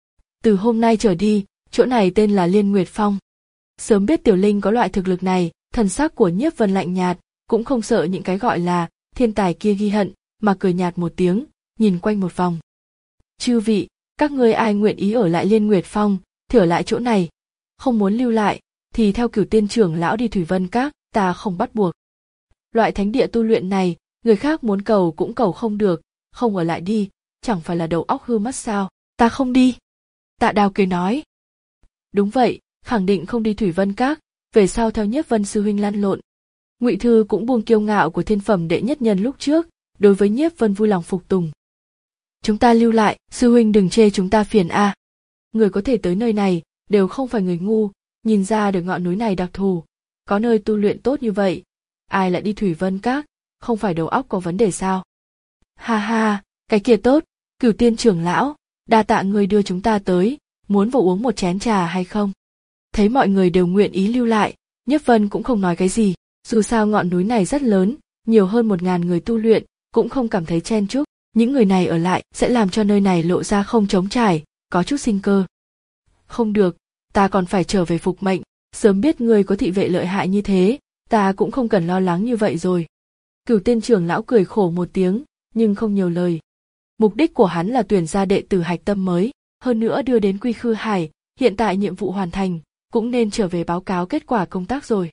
Từ hôm nay trở đi, chỗ này tên là Liên Nguyệt Phong. Sớm biết Tiểu Linh có loại thực lực này, thần sắc của Nhiếp Vân lạnh nhạt, cũng không sợ những cái gọi là thiên tài kia ghi hận, mà cười nhạt một tiếng, nhìn quanh một vòng. Chư vị, các ngươi ai nguyện ý ở lại Liên Nguyệt Phong, thì ở lại chỗ này, không muốn lưu lại, thì theo Cửu Tiên trưởng lão đi Thủy Vân Các, ta không bắt buộc. Loại thánh địa tu luyện này, người khác muốn cầu cũng cầu không được, không ở lại đi, chẳng phải là đầu óc hư mất sao? Ta không đi. Tạ Đào cười nói. Đúng vậy, khẳng định không đi Thủy Vân Các, về sau theo Nhiếp Vân sư huynh lăn lộn. Ngụy Thư cũng buông kiêu ngạo của thiên phẩm đệ nhất nhân lúc trước, đối với Nhiếp Vân vui lòng phục tùng. Chúng ta lưu lại, sư huynh đừng chê chúng ta phiền a. À. Người có thể tới nơi này đều không phải người ngu, nhìn ra được ngọn núi này đặc thù, có nơi tu luyện tốt như vậy, ai lại đi Thủy Vân Các, không phải đầu óc có vấn đề sao? Ha ha, cái kia tốt, Cửu Tiên trưởng lão, đa tạ người đưa chúng ta tới, muốn vào uống một chén trà hay không? Thấy mọi người đều nguyện ý lưu lại, Nhiếp Vân cũng không nói cái gì, dù sao ngọn núi này rất lớn, nhiều hơn một ngàn người tu luyện, cũng không cảm thấy chen chúc, những người này ở lại sẽ làm cho nơi này lộ ra không trống trải, có chút sinh cơ. Không được, ta còn phải trở về phục mệnh, sớm biết người có thị vệ lợi hại như thế, ta cũng không cần lo lắng như vậy rồi. Cửu Tiên trưởng lão cười khổ một tiếng, nhưng không nhiều lời. Mục đích của hắn là tuyển ra đệ tử hạch tâm mới, hơn nữa đưa đến Quy Khư Hải, hiện tại nhiệm vụ hoàn thành, cũng nên trở về báo cáo kết quả công tác rồi.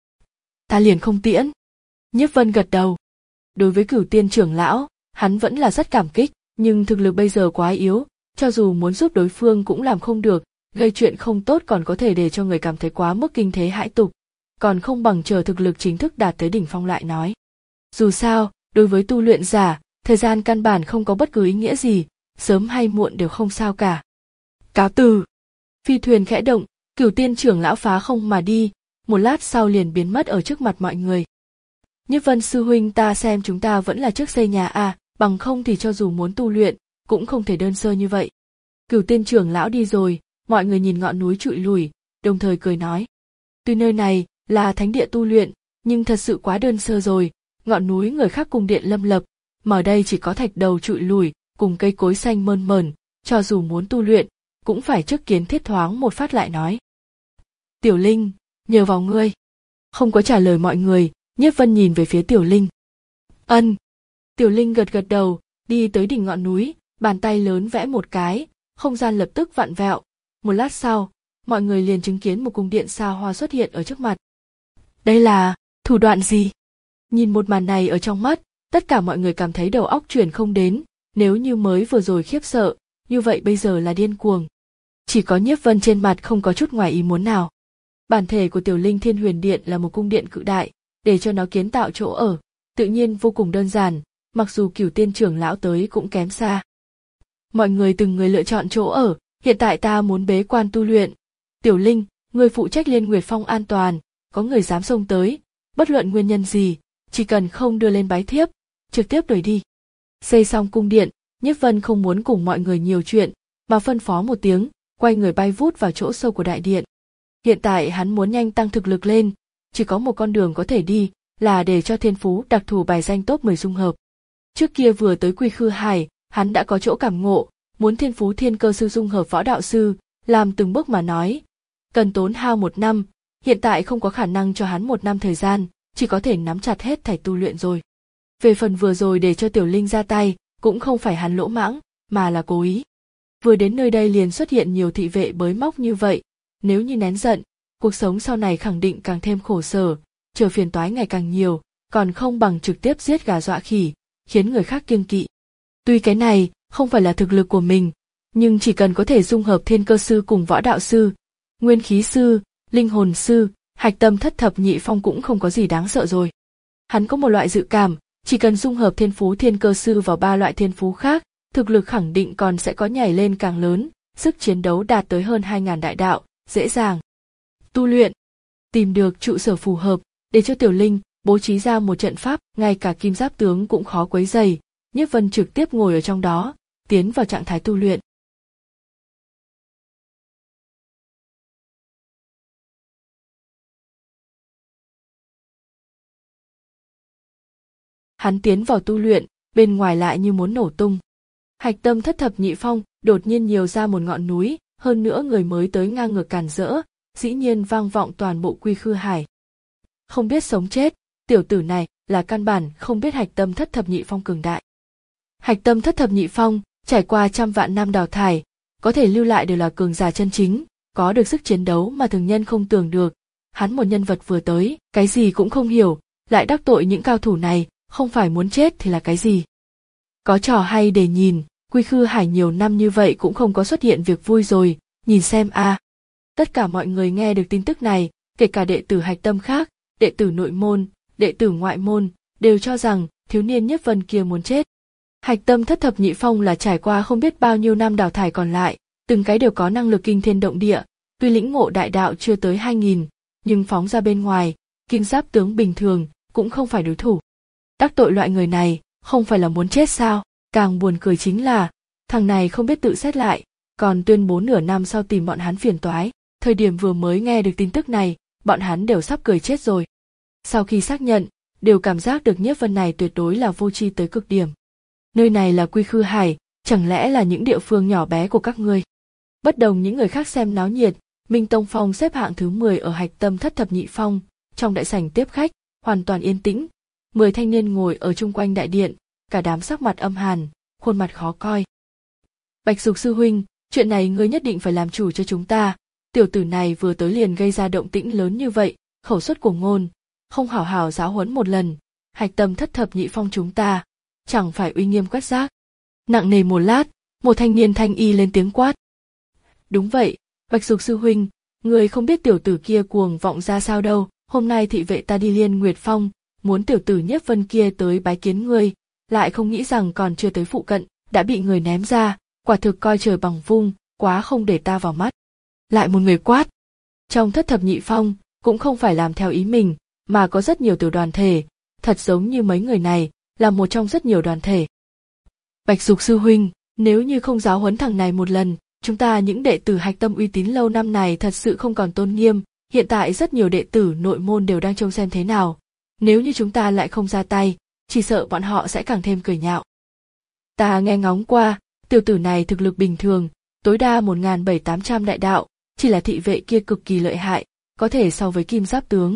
Ta liền không tiễn. Nhiếp Vân gật đầu. Đối với Cửu Tiên trưởng lão, hắn vẫn là rất cảm kích, nhưng thực lực bây giờ quá yếu, cho dù muốn giúp đối phương cũng làm không được, gây chuyện không tốt còn có thể để cho người cảm thấy quá mức kinh thế hãi tục, còn không bằng chờ thực lực chính thức đạt tới đỉnh phong lại nói. Dù sao, đối với tu luyện giả, thời gian căn bản không có bất cứ ý nghĩa gì, sớm hay muộn đều không sao cả. Cáo từ. Phi thuyền khẽ động, Cửu Tiên trưởng lão phá không mà đi, một lát sau liền biến mất ở trước mặt mọi người. Nhiếp Vân sư huynh, ta xem chúng ta vẫn là trước xây nhà à, bằng không thì cho dù muốn tu luyện, cũng không thể đơn sơ như vậy. Cửu Tiên trưởng lão đi rồi, mọi người nhìn ngọn núi trụi lủi, đồng thời cười nói. Tuy nơi này là thánh địa tu luyện, nhưng thật sự quá đơn sơ rồi, ngọn núi người khác cung điện lâm lập, mà ở đây chỉ có thạch đầu trụi lủi, cùng cây cối xanh mơn mởn, cho dù muốn tu luyện, cũng phải trước kiến thiết thoáng một phát lại nói. Tiểu Linh, nhờ vào ngươi. Không có trả lời mọi người, Nhiếp Vân nhìn về phía Tiểu Linh. Ân. Tiểu Linh gật gật đầu, đi tới đỉnh ngọn núi, bàn tay lớn vẽ một cái, không gian lập tức vặn vẹo. Một lát sau, mọi người liền chứng kiến một cung điện xa hoa xuất hiện ở trước mặt. Đây là thủ đoạn gì? Nhìn một màn này ở trong mắt, tất cả mọi người cảm thấy đầu óc chuyển không đến, nếu như mới vừa rồi khiếp sợ, như vậy bây giờ là điên cuồng. Chỉ có Nhiếp Vân trên mặt không có chút ngoài ý muốn nào. Bản thể của Tiểu Linh Thiên Huyền Điện là một cung điện cự đại, để cho nó kiến tạo chỗ ở, tự nhiên vô cùng đơn giản, mặc dù Cửu Tiên trưởng lão tới cũng kém xa. Mọi người từng người lựa chọn chỗ ở, hiện tại ta muốn bế quan tu luyện. Tiểu Linh, người phụ trách Liên Nguyệt Phong an toàn, có người dám xông tới, bất luận nguyên nhân gì, chỉ cần không đưa lên bái thiếp, trực tiếp đuổi đi. Xây xong cung điện, Nhiếp Vân không muốn cùng mọi người nhiều chuyện, mà phân phó một tiếng, quay người bay vút vào chỗ sâu của đại điện. Hiện tại hắn muốn nhanh tăng thực lực lên, chỉ có một con đường có thể đi, là để cho thiên phú đặc thù bài danh top mười dung hợp. Trước kia vừa tới Quy Khư Hải, hắn đã có chỗ cảm ngộ, muốn thiên phú thiên cơ sư dung hợp võ đạo sư, làm từng bước mà nói. Cần tốn hao một năm, hiện tại không có khả năng cho hắn một năm thời gian, chỉ có thể nắm chặt hết thảy tu luyện rồi. Về phần vừa rồi để cho Tiểu Linh ra tay, cũng không phải hắn lỗ mãng, mà là cố ý. Vừa đến nơi đây liền xuất hiện nhiều thị vệ bới móc như vậy, nếu như nén giận, cuộc sống sau này khẳng định càng thêm khổ sở, chờ phiền toái ngày càng nhiều, còn không bằng trực tiếp giết gà dọa khỉ, khiến người khác kiêng kỵ. Tuy cái này không phải là thực lực của mình, nhưng chỉ cần có thể dung hợp thiên cơ sư cùng võ đạo sư, nguyên khí sư, linh hồn sư, hạch tâm thất thập nhị phong cũng không có gì đáng sợ rồi. Hắn có một loại dự cảm, chỉ cần dung hợp thiên phú thiên cơ sư vào ba loại thiên phú khác, thực lực khẳng định còn sẽ có nhảy lên càng lớn, sức chiến đấu đạt tới hơn hai ngàn đại đạo, dễ dàng. Tu luyện, tìm được trụ sở phù hợp, để cho Tiểu Linh bố trí ra một trận pháp, ngay cả kim giáp tướng cũng khó quấy rầy, Nhiếp Vân trực tiếp ngồi ở trong đó, tiến vào trạng thái tu luyện. Hắn tiến vào tu luyện, bên ngoài lại như muốn nổ tung. Hạch tâm thất thập nhị phong đột nhiên nhiều ra một ngọn núi, hơn nữa người mới tới ngang ngược càn rỡ, dĩ nhiên vang vọng toàn bộ Quy Khư Hải. Không biết sống chết, tiểu tử này là căn bản không biết hạch tâm thất thập nhị phong cường đại. Hạch tâm thất thập nhị phong trải qua trăm vạn năm đào thải, có thể lưu lại đều là cường giả chân chính, có được sức chiến đấu mà thường nhân không tưởng được. Hắn một nhân vật vừa tới, cái gì cũng không hiểu, lại đắc tội những cao thủ này, không phải muốn chết thì là cái gì. Có trò hay để nhìn, Quy Khư Hải nhiều năm như vậy cũng không có xuất hiện việc vui rồi, nhìn xem a. À. Tất cả mọi người nghe được tin tức này, kể cả đệ tử hạch tâm khác, đệ tử nội môn, đệ tử ngoại môn, đều cho rằng thiếu niên Nhiếp Vân kia muốn chết. Hạch tâm thất thập nhị phong là trải qua không biết bao nhiêu năm đào thải còn lại, từng cái đều có năng lực kinh thiên động địa, tuy lĩnh ngộ đại đạo chưa tới hai nghìn, nhưng phóng ra bên ngoài, kim giáp tướng bình thường cũng không phải đối thủ. Đắc tội loại người này, không phải là muốn chết sao? Càng buồn cười chính là, thằng này không biết tự xét lại, còn tuyên bố nửa năm sau tìm bọn hắn phiền toái. Thời điểm vừa mới nghe được tin tức này, bọn hắn đều sắp cười chết rồi. Sau khi xác nhận, đều cảm giác được Nhiếp Vân này tuyệt đối là vô tri tới cực điểm. Nơi này là Quy Khư Hải, chẳng lẽ là những địa phương nhỏ bé của các ngươi? Bất đồng những người khác xem náo nhiệt, Minh Tông Phong xếp hạng thứ mười ở hạch tâm thất thập nhị phong, trong đại sảnh tiếp khách, hoàn toàn yên tĩnh. Mười thanh niên ngồi ở chung quanh đại điện, cả đám sắc mặt âm hàn, khuôn mặt khó coi. Bạch Dục sư huynh, chuyện này ngươi nhất định phải làm chủ cho chúng ta. Tiểu tử này vừa tới liền gây ra động tĩnh lớn như vậy, khẩu suất của ngôn, không hảo hảo giáo huấn một lần, hạch tâm thất thập nhị phong chúng ta, chẳng phải uy nghiêm quét rác. Nặng nề một lát, một thanh niên thanh y lên tiếng quát. Đúng vậy, Bạch Dục sư huynh, ngươi không biết tiểu tử kia cuồng vọng ra sao đâu, hôm nay thị vệ ta đi Liên Nguyệt Phong, muốn tiểu tử Nhiếp Vân kia tới bái kiến ngươi, lại không nghĩ rằng còn chưa tới phụ cận, đã bị người ném ra, quả thực coi trời bằng vung, quá không để ta vào mắt. Lại một người quát. Trong thất thập nhị phong, cũng không phải làm theo ý mình, mà có rất nhiều tiểu đoàn thể, thật giống như mấy người này, là một trong rất nhiều đoàn thể. Bạch Dục sư huynh, nếu như không giáo huấn thằng này một lần, chúng ta những đệ tử hạch tâm uy tín lâu năm này thật sự không còn tôn nghiêm, hiện tại rất nhiều đệ tử nội môn đều đang trông xem thế nào. Nếu như chúng ta lại không ra tay, chỉ sợ bọn họ sẽ càng thêm cười nhạo. Ta nghe ngóng qua, tiểu tử này thực lực bình thường, tối đa một nghìn bảy tám trăm đại đạo, chỉ là thị vệ kia cực kỳ lợi hại, có thể so với kim giáp tướng.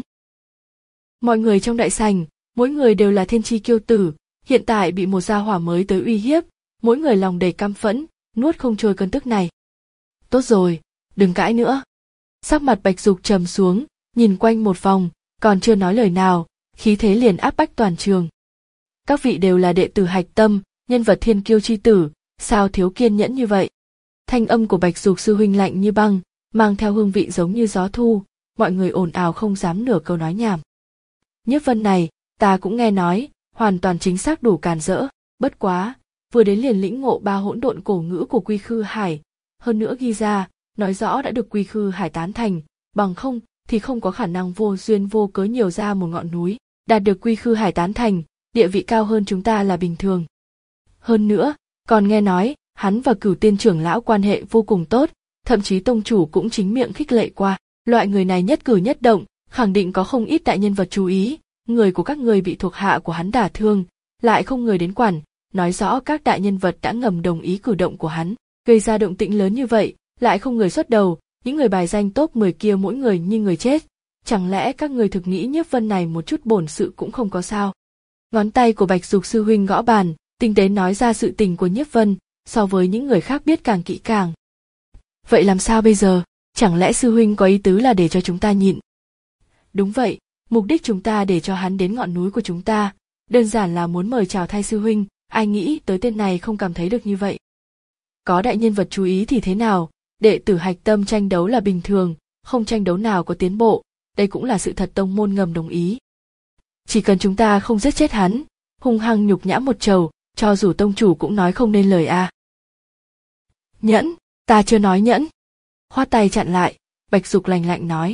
Mọi người trong đại sảnh, mỗi người đều là thiên chi kiêu tử, hiện tại bị một gia hỏa mới tới uy hiếp, mỗi người lòng đầy căm phẫn, nuốt không trôi cơn tức này. Tốt rồi, đừng cãi nữa. Sắc mặt Bạch Dục trầm xuống, nhìn quanh một vòng, còn chưa nói lời nào, khí thế liền áp bách toàn trường. Các vị đều là đệ tử hạch tâm, nhân vật thiên kiêu chi tử, sao thiếu kiên nhẫn như vậy? Thanh âm của Bạch Dục sư huynh lạnh như băng, mang theo hương vị giống như gió thu, mọi người ồn ào không dám nửa câu nói nhảm. Nhiếp Vân này, ta cũng nghe nói, hoàn toàn chính xác đủ càn rỡ, bất quá, vừa đến liền lĩnh ngộ ba hỗn độn cổ ngữ của Quy Khư Hải, hơn nữa ghi ra, nói rõ đã được Quy Khư Hải tán thành, bằng không thì không có khả năng vô duyên vô cớ nhiều ra một ngọn núi, đạt được Quy Khư Hải tán thành, địa vị cao hơn chúng ta là bình thường. Hơn nữa, còn nghe nói, hắn và Cửu Tiên trưởng lão quan hệ vô cùng tốt, thậm chí tông chủ cũng chính miệng khích lệ qua, loại người này nhất cử nhất động, khẳng định có không ít đại nhân vật chú ý, người của các người bị thuộc hạ của hắn đả thương, lại không người đến quản, nói rõ các đại nhân vật đã ngầm đồng ý cử động của hắn, gây ra động tĩnh lớn như vậy, lại không người xuất đầu, những người bài danh top mười kia mỗi người như người chết, chẳng lẽ các người thực nghĩ Nhiếp Vân này một chút bổn sự cũng không có sao? Ngón tay của Bạch Dục sư huynh gõ bàn, tinh tế nói ra sự tình của Nhiếp Vân, so với những người khác biết càng kỹ càng. Vậy làm sao bây giờ? Chẳng lẽ sư huynh có ý tứ là để cho chúng ta nhịn? Đúng vậy, mục đích chúng ta để cho hắn đến ngọn núi của chúng ta, đơn giản là muốn mời chào thay sư huynh, ai nghĩ tới tên này không cảm thấy được như vậy. Có đại nhân vật chú ý thì thế nào, đệ tử hạch tâm tranh đấu là bình thường, không tranh đấu nào có tiến bộ, đây cũng là sự thật tông môn ngầm đồng ý. Chỉ cần chúng ta không giết chết hắn, hung hăng nhục nhã một trầu, cho dù tông chủ cũng nói không nên lời a. À. Nhẫn, ta chưa nói nhẫn. Khoát tay chặn lại, Bạch Dục lạnh lạnh nói.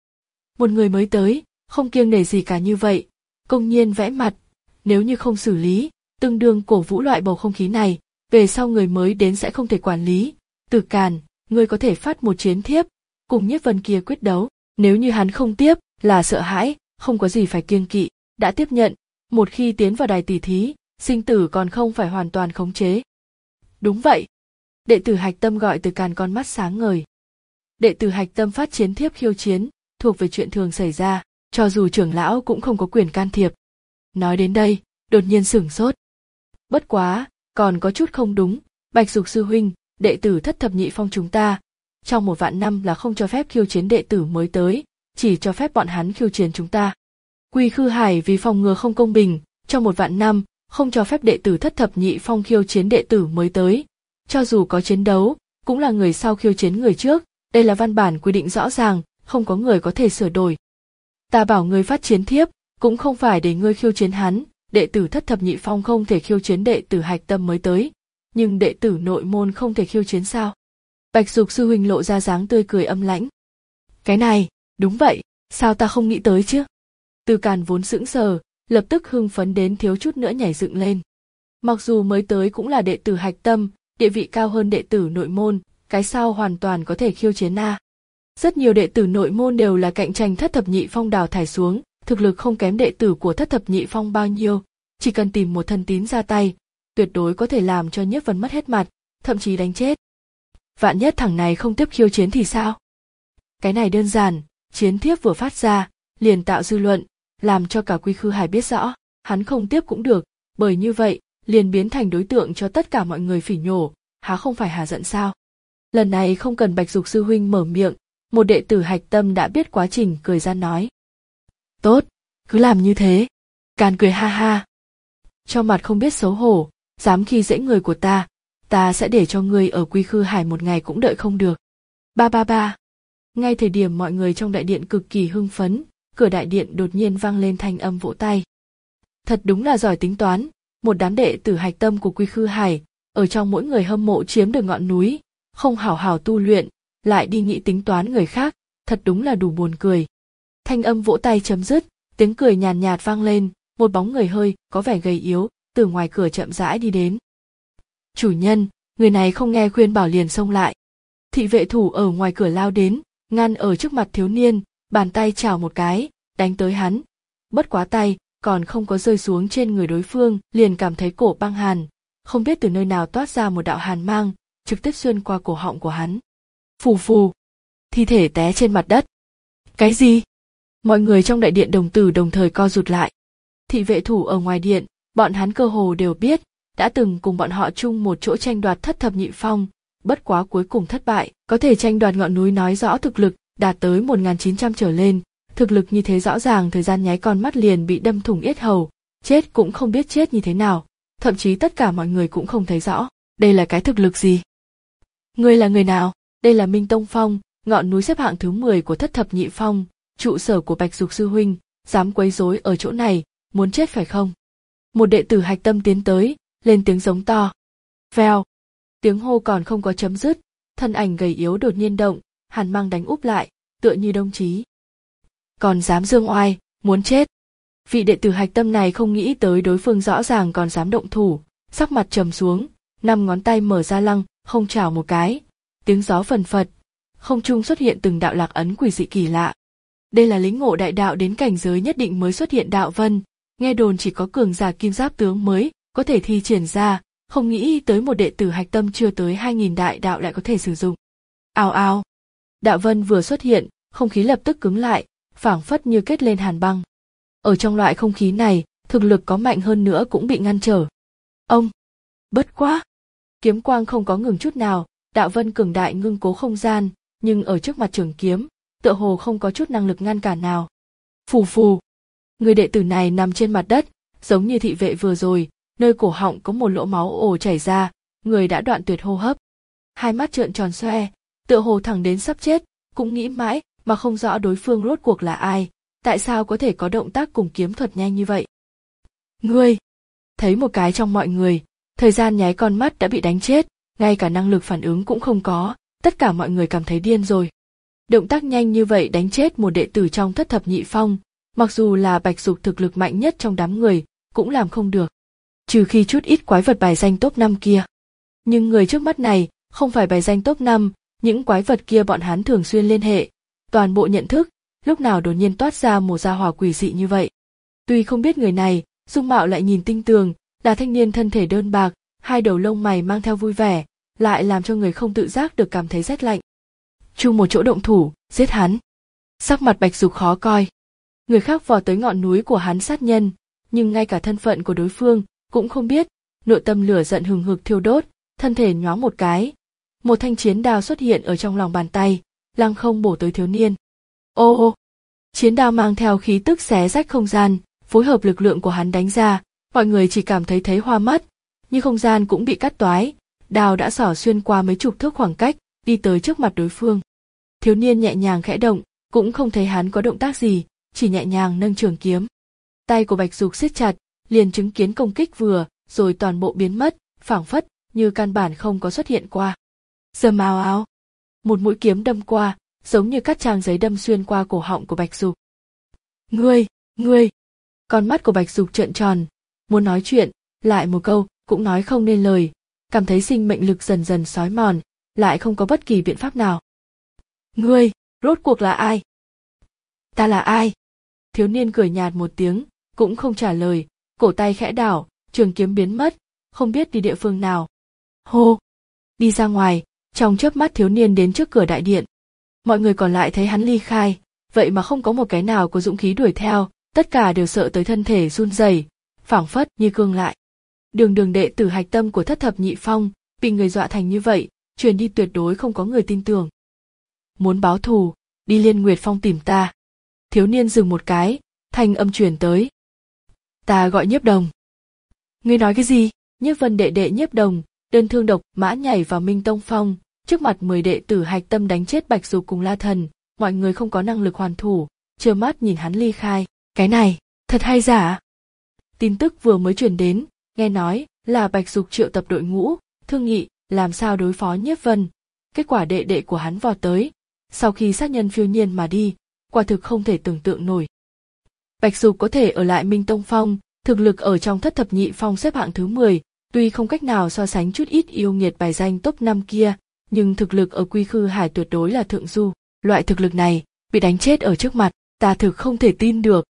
Một người mới tới, không kiêng nể gì cả như vậy, công nhiên vẽ mặt, nếu như không xử lý, tương đương cổ vũ loại bầu không khí này, về sau người mới đến sẽ không thể quản lý. Từ Càn, ngươi có thể phát một chiến thiếp, cùng Nhiếp Vân kia quyết đấu, nếu như hắn không tiếp, là sợ hãi, không có gì phải kiêng kỵ, đã tiếp nhận, một khi tiến vào đài tỷ thí, sinh tử còn không phải hoàn toàn khống chế. Đúng vậy. Đệ tử hạch tâm gọi Từ Càn con mắt sáng ngời. Đệ tử hạch tâm phát chiến thiếp khiêu chiến, thuộc về chuyện thường xảy ra, cho dù trưởng lão cũng không có quyền can thiệp. Nói đến đây, đột nhiên sửng sốt. Bất quá, còn có chút không đúng, Bạch Dục sư huynh, đệ tử thất thập nhị phong chúng ta, trong một vạn năm là không cho phép khiêu chiến đệ tử mới tới, chỉ cho phép bọn hắn khiêu chiến chúng ta. Quy Khư Hải vì phòng ngừa không công bình, trong một vạn năm, không cho phép đệ tử thất thập nhị phong khiêu chiến đệ tử mới tới. Cho dù có chiến đấu, cũng là người sau khiêu chiến người trước, đây là văn bản quy định rõ ràng, không có người có thể sửa đổi. Ta bảo ngươi phát chiến thiếp, cũng không phải để ngươi khiêu chiến hắn, đệ tử thất thập nhị phong không thể khiêu chiến đệ tử hạch tâm mới tới, nhưng đệ tử nội môn không thể khiêu chiến sao? Bạch Dục sư huynh lộ ra dáng tươi cười âm lãnh. Cái này, đúng vậy, sao ta không nghĩ tới chứ? Từ Càn vốn sững sờ, lập tức hưng phấn đến thiếu chút nữa nhảy dựng lên. Mặc dù mới tới cũng là đệ tử hạch tâm, địa vị cao hơn đệ tử nội môn, cái sau hoàn toàn có thể khiêu chiến a. Rất nhiều đệ tử nội môn đều là cạnh tranh thất thập nhị phong đào thải xuống, thực lực không kém đệ tử của thất thập nhị phong bao nhiêu, chỉ cần tìm một thân tín ra tay, tuyệt đối có thể làm cho Nhiếp Vân mất hết mặt, thậm chí đánh chết. Vạn nhất thằng này không tiếp khiêu chiến thì sao? Cái này đơn giản, chiến thiếp vừa phát ra, liền tạo dư luận, làm cho cả Quy Khư Hải biết rõ, hắn không tiếp cũng được, bởi như vậy, liền biến thành đối tượng cho tất cả mọi người phỉ nhổ, há không phải hà giận sao? Lần này không cần Bạch Dục sư huynh mở miệng, một đệ tử hạch tâm đã biết quá trình cười ra nói. Tốt, cứ làm như thế. Càn cười ha ha. Cho mặt không biết xấu hổ, dám khi dễ người của ta, ta sẽ để cho ngươi ở Quy Khư Hải một ngày cũng đợi không được. Ba ba ba. Ngay thời điểm mọi người trong đại điện cực kỳ hưng phấn, cửa đại điện đột nhiên vang lên thanh âm vỗ tay. Thật đúng là giỏi tính toán, một đám đệ tử hạch tâm của Quy Khư Hải, ở trong mỗi người hâm mộ chiếm được ngọn núi, không hảo hảo tu luyện, lại đi nghĩ tính toán người khác, thật đúng là đủ buồn cười. Thanh âm vỗ tay chấm dứt, tiếng cười nhàn nhạt vang lên, một bóng người hơi có vẻ gầy yếu từ ngoài cửa chậm rãi đi đến. Chủ nhân, người này không nghe khuyên bảo liền xông lại. Thị vệ thủ ở ngoài cửa lao đến, ngăn ở trước mặt thiếu niên, bàn tay chảo một cái, đánh tới hắn. Bất quá tay, còn không có rơi xuống trên người đối phương, liền cảm thấy cổ băng hàn, không biết từ nơi nào toát ra một đạo hàn mang, trực tiếp xuyên qua cổ họng của hắn. Phù phù, thi thể té trên mặt đất. Cái gì? Mọi người trong đại điện đồng tử đồng thời co rụt lại. Thị vệ thủ ở ngoài điện, bọn hắn cơ hồ đều biết, đã từng cùng bọn họ chung một chỗ tranh đoạt thất thập nhị phong, bất quá cuối cùng thất bại, có thể tranh đoạt ngọn núi nói rõ thực lực, đạt tới một nghìn chín trăm trở lên, thực lực như thế rõ ràng thời gian nháy con mắt liền bị đâm thủng yết hầu, chết cũng không biết chết như thế nào, thậm chí tất cả mọi người cũng không thấy rõ, đây là cái thực lực gì. Ngươi là người nào? Đây là Minh Tông Phong, ngọn núi xếp hạng thứ mười của thất thập nhị phong, trụ sở của Bạch Dục sư huynh, dám quấy rối ở chỗ này, muốn chết phải không? Một đệ tử hạch tâm tiến tới, lên tiếng giống to. Vèo, tiếng hô còn không có chấm dứt, thân ảnh gầy yếu đột nhiên động, hàn mang đánh úp lại, tựa như đồng chí. Còn dám dương oai, muốn chết. Vị đệ tử hạch tâm này không nghĩ tới đối phương rõ ràng còn dám động thủ, sắc mặt trầm xuống, năm ngón tay mở ra lăng, không chảo một cái. Tiếng gió phần phật, không trung xuất hiện từng đạo lạc ấn quỷ dị kỳ lạ. Đây là lĩnh ngộ đại đạo đến cảnh giới nhất định mới xuất hiện đạo vân, nghe đồn chỉ có cường giả kim giáp tướng mới có thể thi triển ra, không nghĩ tới một đệ tử hạch tâm chưa tới hai nghìn đại đạo lại có thể sử dụng. Ào ào, đạo vân vừa xuất hiện, không khí lập tức cứng lại, phảng phất như kết lên hàn băng. Ở trong loại không khí này, thực lực có mạnh hơn nữa cũng bị ngăn trở. Ông! Bất quá! Kiếm quang không có ngừng chút nào, đạo vân cường đại ngưng cố không gian, nhưng ở trước mặt trường kiếm, tựa hồ không có chút năng lực ngăn cản nào. Phù phù! Người đệ tử này nằm trên mặt đất, giống như thị vệ vừa rồi, nơi cổ họng có một lỗ máu ồ chảy ra, người đã đoạn tuyệt hô hấp. Hai mắt trợn tròn xoe, tựa hồ thẳng đến sắp chết, cũng nghĩ mãi mà không rõ đối phương rốt cuộc là ai, tại sao có thể có động tác cùng kiếm thuật nhanh như vậy. Ngươi! Thấy một cái trong mọi người, thời gian nháy con mắt đã bị đánh chết, ngay cả năng lực phản ứng cũng không có, tất cả mọi người cảm thấy điên rồi. Động tác nhanh như vậy đánh chết một đệ tử trong thất thập nhị phong, mặc dù là Bạch Dục thực lực mạnh nhất trong đám người, cũng làm không được. Trừ khi chút ít quái vật bài danh top năm kia. Nhưng người trước mắt này không phải bài danh top năm, những quái vật kia bọn hắn thường xuyên liên hệ, toàn bộ nhận thức, lúc nào đột nhiên toát ra một gia hỏa quỷ dị như vậy. Tuy không biết người này, dung mạo lại nhìn tinh tường, là thanh niên thân thể đơn bạc, hai đầu lông mày mang theo vui vẻ, lại làm cho người không tự giác được cảm thấy rét lạnh. Chung một chỗ động thủ, giết hắn. Sắc mặt Bạch Dục khó coi. Người khác vò tới ngọn núi của hắn sát nhân, nhưng ngay cả thân phận của đối phương cũng không biết, nội tâm lửa giận hừng hực thiêu đốt, thân thể nhoáng một cái. Một thanh chiến đao xuất hiện ở trong lòng bàn tay, lăng không bổ tới thiếu niên. Ô ô! Chiến đao mang theo khí tức xé rách không gian, phối hợp lực lượng của hắn đánh ra, mọi người chỉ cảm thấy thấy hoa mắt, như không gian cũng bị cắt toái, đao đã xỏ xuyên qua mấy chục thước khoảng cách, đi tới trước mặt đối phương. Thiếu niên nhẹ nhàng khẽ động, cũng không thấy hắn có động tác gì, chỉ nhẹ nhàng nâng trường kiếm. Tay của Bạch Dục siết chặt, liền chứng kiến công kích vừa, rồi toàn bộ biến mất, phảng phất như căn bản không có xuất hiện qua. Rầm ào ào, một mũi kiếm đâm qua, giống như cắt trang giấy đâm xuyên qua cổ họng của Bạch Dục. Ngươi, ngươi! Con mắt của Bạch Dục trợn tròn, muốn nói chuyện, lại một câu cũng nói không nên lời, cảm thấy sinh mệnh lực dần dần xói mòn, lại không có bất kỳ biện pháp nào. Ngươi, rốt cuộc là ai? Ta là ai? Thiếu niên cười nhạt một tiếng, cũng không trả lời, cổ tay khẽ đảo, trường kiếm biến mất, không biết đi địa phương nào. Hô! Đi ra ngoài, trong chớp mắt thiếu niên đến trước cửa đại điện. Mọi người còn lại thấy hắn ly khai, vậy mà không có một cái nào có dũng khí đuổi theo, tất cả đều sợ tới thân thể run rẩy, phảng phất như cương lại. Đường đường đệ tử hạch tâm của thất thập nhị phong, bị người dọa thành như vậy, truyền đi tuyệt đối không có người tin tưởng. Muốn báo thù, đi Liên Nguyệt Phong tìm ta. Thiếu niên dừng một cái, thanh âm truyền tới. Ta gọi Nhiếp Đồng. Ngươi nói cái gì? Nhiếp Vân đệ đệ Nhiếp Đồng, đơn thương độc mã nhảy vào Minh Tông Phong, trước mặt mười đệ tử hạch tâm đánh chết Bạch Dục cùng La Thần, mọi người không có năng lực hoàn thủ, trơ mắt nhìn hắn ly khai. Cái này, thật hay giả? Tin tức vừa mới truyền đến, nghe nói là Bạch Dục triệu tập đội ngũ, thương nghị làm sao đối phó Nhiếp Vân. Kết quả đệ đệ của hắn vọt tới, sau khi sát nhân phiêu nhiên mà đi, quả thực không thể tưởng tượng nổi. Bạch Dục có thể ở lại Minh Tông Phong, thực lực ở trong thất thập nhị phong xếp hạng thứ mười, tuy không cách nào so sánh chút ít yêu nghiệt bài danh top năm kia, nhưng thực lực ở Quy Khư Hải tuyệt đối là thượng du, loại thực lực này, bị đánh chết ở trước mặt, ta thực không thể tin được.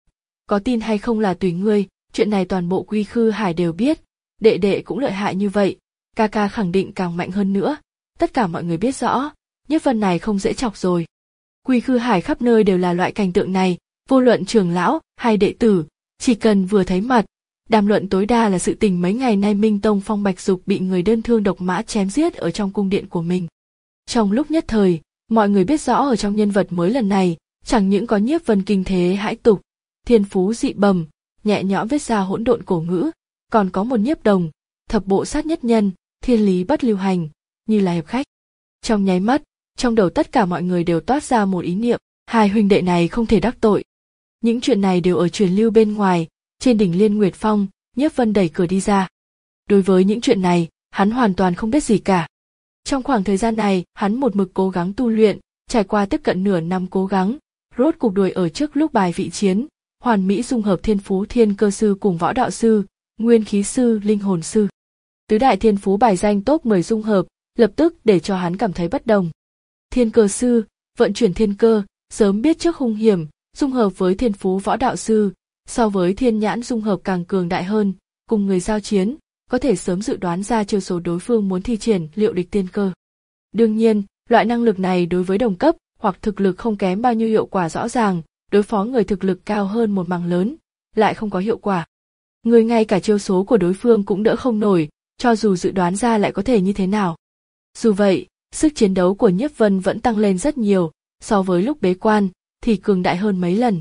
Có tin hay không là tùy ngươi, chuyện này toàn bộ Quy Khư Hải đều biết, đệ đệ cũng lợi hại như vậy, ca ca khẳng định càng mạnh hơn nữa, tất cả mọi người biết rõ, Nhiếp Vân này không dễ chọc rồi. Quy Khư Hải khắp nơi đều là loại cảnh tượng này, vô luận trưởng lão hay đệ tử, chỉ cần vừa thấy mặt, đàm luận tối đa là sự tình mấy ngày nay Minh Tông Phong Bạch Dục bị người đơn thương độc mã chém giết ở trong cung điện của mình. Trong lúc nhất thời, mọi người biết rõ ở trong nhân vật mới lần này, chẳng những có Nhiếp Vân kinh thế hãi tục, thiên phú dị bẩm, nhẹ nhõm viết ra hỗn độn cổ ngữ, còn có một Nhiếp Đồng, thập bộ sát nhất nhân, thiên lý bất lưu hành, như là hiệp khách. Trong nháy mắt, trong đầu tất cả mọi người đều toát ra một ý niệm, hai huynh đệ này không thể đắc tội. Những chuyện này đều ở truyền lưu bên ngoài, trên đỉnh Liên Nguyệt Phong, Nhiếp Vân đẩy cửa đi ra. Đối với những chuyện này, hắn hoàn toàn không biết gì cả. Trong khoảng thời gian này, hắn một mực cố gắng tu luyện, trải qua tiếp cận nửa năm cố gắng, rốt cục đuổi ở trước lúc bài vị chiến, hoàn mỹ dung hợp thiên phú thiên cơ sư cùng võ đạo sư, nguyên khí sư, linh hồn sư. Tứ đại thiên phú bài danh top mười dung hợp, lập tức để cho hắn cảm thấy bất đồng. Thiên cơ sư, vận chuyển thiên cơ, sớm biết trước hung hiểm, dung hợp với thiên phú võ đạo sư, so với thiên nhãn dung hợp càng cường đại hơn, cùng người giao chiến, có thể sớm dự đoán ra chiêu số đối phương muốn thi triển liệu địch tiên cơ. Đương nhiên, loại năng lực này đối với đồng cấp hoặc thực lực không kém bao nhiêu hiệu quả rõ ràng, đối phó người thực lực cao hơn một mảng lớn, lại không có hiệu quả. Người ngay cả chiêu số của đối phương cũng đỡ không nổi, cho dù dự đoán ra lại có thể như thế nào. Dù vậy, sức chiến đấu của Nhiếp Vân vẫn tăng lên rất nhiều, so với lúc bế quan, thì cường đại hơn mấy lần.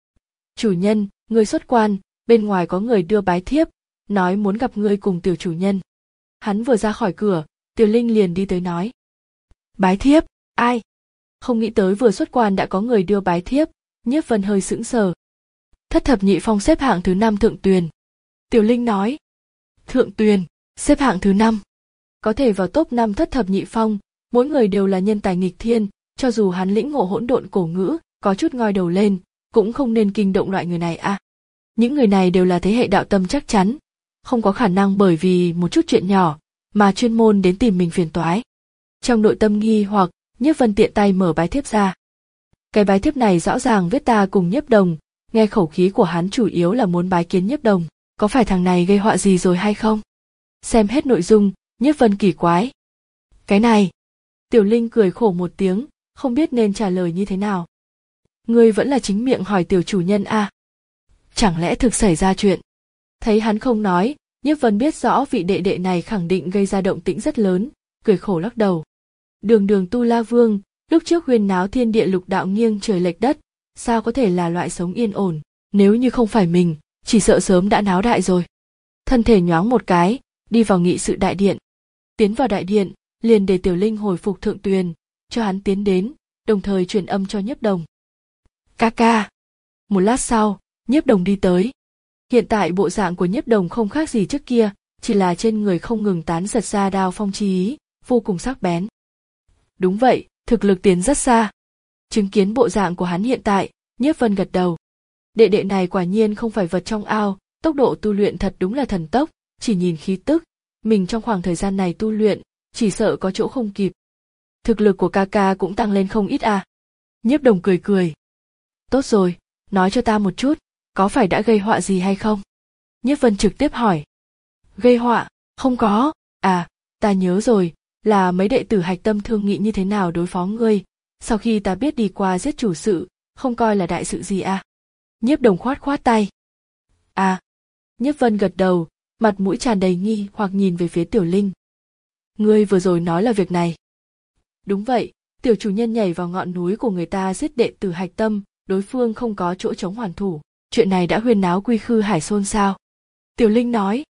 Chủ nhân, ngươi xuất quan, bên ngoài có người đưa bái thiếp, nói muốn gặp ngươi cùng tiểu chủ nhân. Hắn vừa ra khỏi cửa, Tiểu Linh liền đi tới nói. Bái thiếp, ai? Không nghĩ tới vừa xuất quan đã có người đưa bái thiếp, Nhiếp Vân hơi sững sờ. Thất thập nhị phong xếp hạng thứ năm Thượng Tuyền. Tiểu Linh nói. Thượng Tuyền, xếp hạng thứ năm. Có thể vào top năm thất thập nhị phong, mỗi người đều là nhân tài nghịch thiên, cho dù hắn lĩnh ngộ hỗn độn cổ ngữ, có chút ngoi đầu lên, cũng không nên kinh động loại người này à. Những người này đều là thế hệ đạo tâm chắc chắn, không có khả năng bởi vì một chút chuyện nhỏ mà chuyên môn đến tìm mình phiền toái. Trong nội tâm nghi hoặc, Nhiếp Vân tiện tay mở bái thiếp ra. Cái bái thiếp này rõ ràng viết ta cùng Nhiếp Đồng, nghe khẩu khí của hắn chủ yếu là muốn bái kiến Nhiếp Đồng, có phải thằng này gây họa gì rồi hay không? Xem hết nội dung, Nhiếp Vân kỳ quái. Cái này, Tiểu Linh cười khổ một tiếng, không biết nên trả lời như thế nào. Ngươi vẫn là chính miệng hỏi tiểu chủ nhân à? Chẳng lẽ thực xảy ra chuyện? Thấy hắn không nói, Nhiếp Vân biết rõ vị đệ đệ này khẳng định gây ra động tĩnh rất lớn, cười khổ lắc đầu. Đường đường Tu La Vương, lúc trước huyên náo thiên địa lục đạo nghiêng trời lệch đất, sao có thể là loại sống yên ổn, nếu như không phải mình, chỉ sợ sớm đã náo đại rồi. Thân thể nhoáng một cái, đi vào nghị sự đại điện. Tiến vào đại điện, liền để Tiểu Linh hồi phục Thượng Tuyền, cho hắn tiến đến, đồng thời truyền âm cho Nhiếp Đồng. Ca ca. Một lát sau, Nhiếp Đồng đi tới. Hiện tại bộ dạng của Nhiếp Đồng không khác gì trước kia, chỉ là trên người không ngừng tán giật ra đao phong chi ý, vô cùng sắc bén. Đúng vậy, thực lực tiến rất xa. Chứng kiến bộ dạng của hắn hiện tại, Nhiếp Vân gật đầu. Đệ đệ này quả nhiên không phải vật trong ao, tốc độ tu luyện thật đúng là thần tốc, chỉ nhìn khí tức, mình trong khoảng thời gian này tu luyện, chỉ sợ có chỗ không kịp. Thực lực của ca ca cũng tăng lên không ít à. Nhiếp Đồng cười cười. Tốt rồi, nói cho ta một chút, có phải đã gây họa gì hay không? Nhiếp Vân trực tiếp hỏi. Gây họa? Không có. À, ta nhớ rồi, là mấy đệ tử hạch tâm thương nghị như thế nào đối phó ngươi, sau khi ta biết đi qua giết chủ sự, không coi là đại sự gì à. Nhiếp Đồng khoát khoát tay. À. Nhiếp Vân gật đầu, mặt mũi tràn đầy nghi hoặc nhìn về phía Tiểu Linh. Ngươi vừa rồi nói là việc này. Đúng vậy, tiểu chủ nhân nhảy vào ngọn núi của người ta giết đệ tử hạch tâm, đối phương không có chỗ chống hoàn thủ. Chuyện này đã huyên náo quy khư hải xôn xao. Tiểu Linh nói.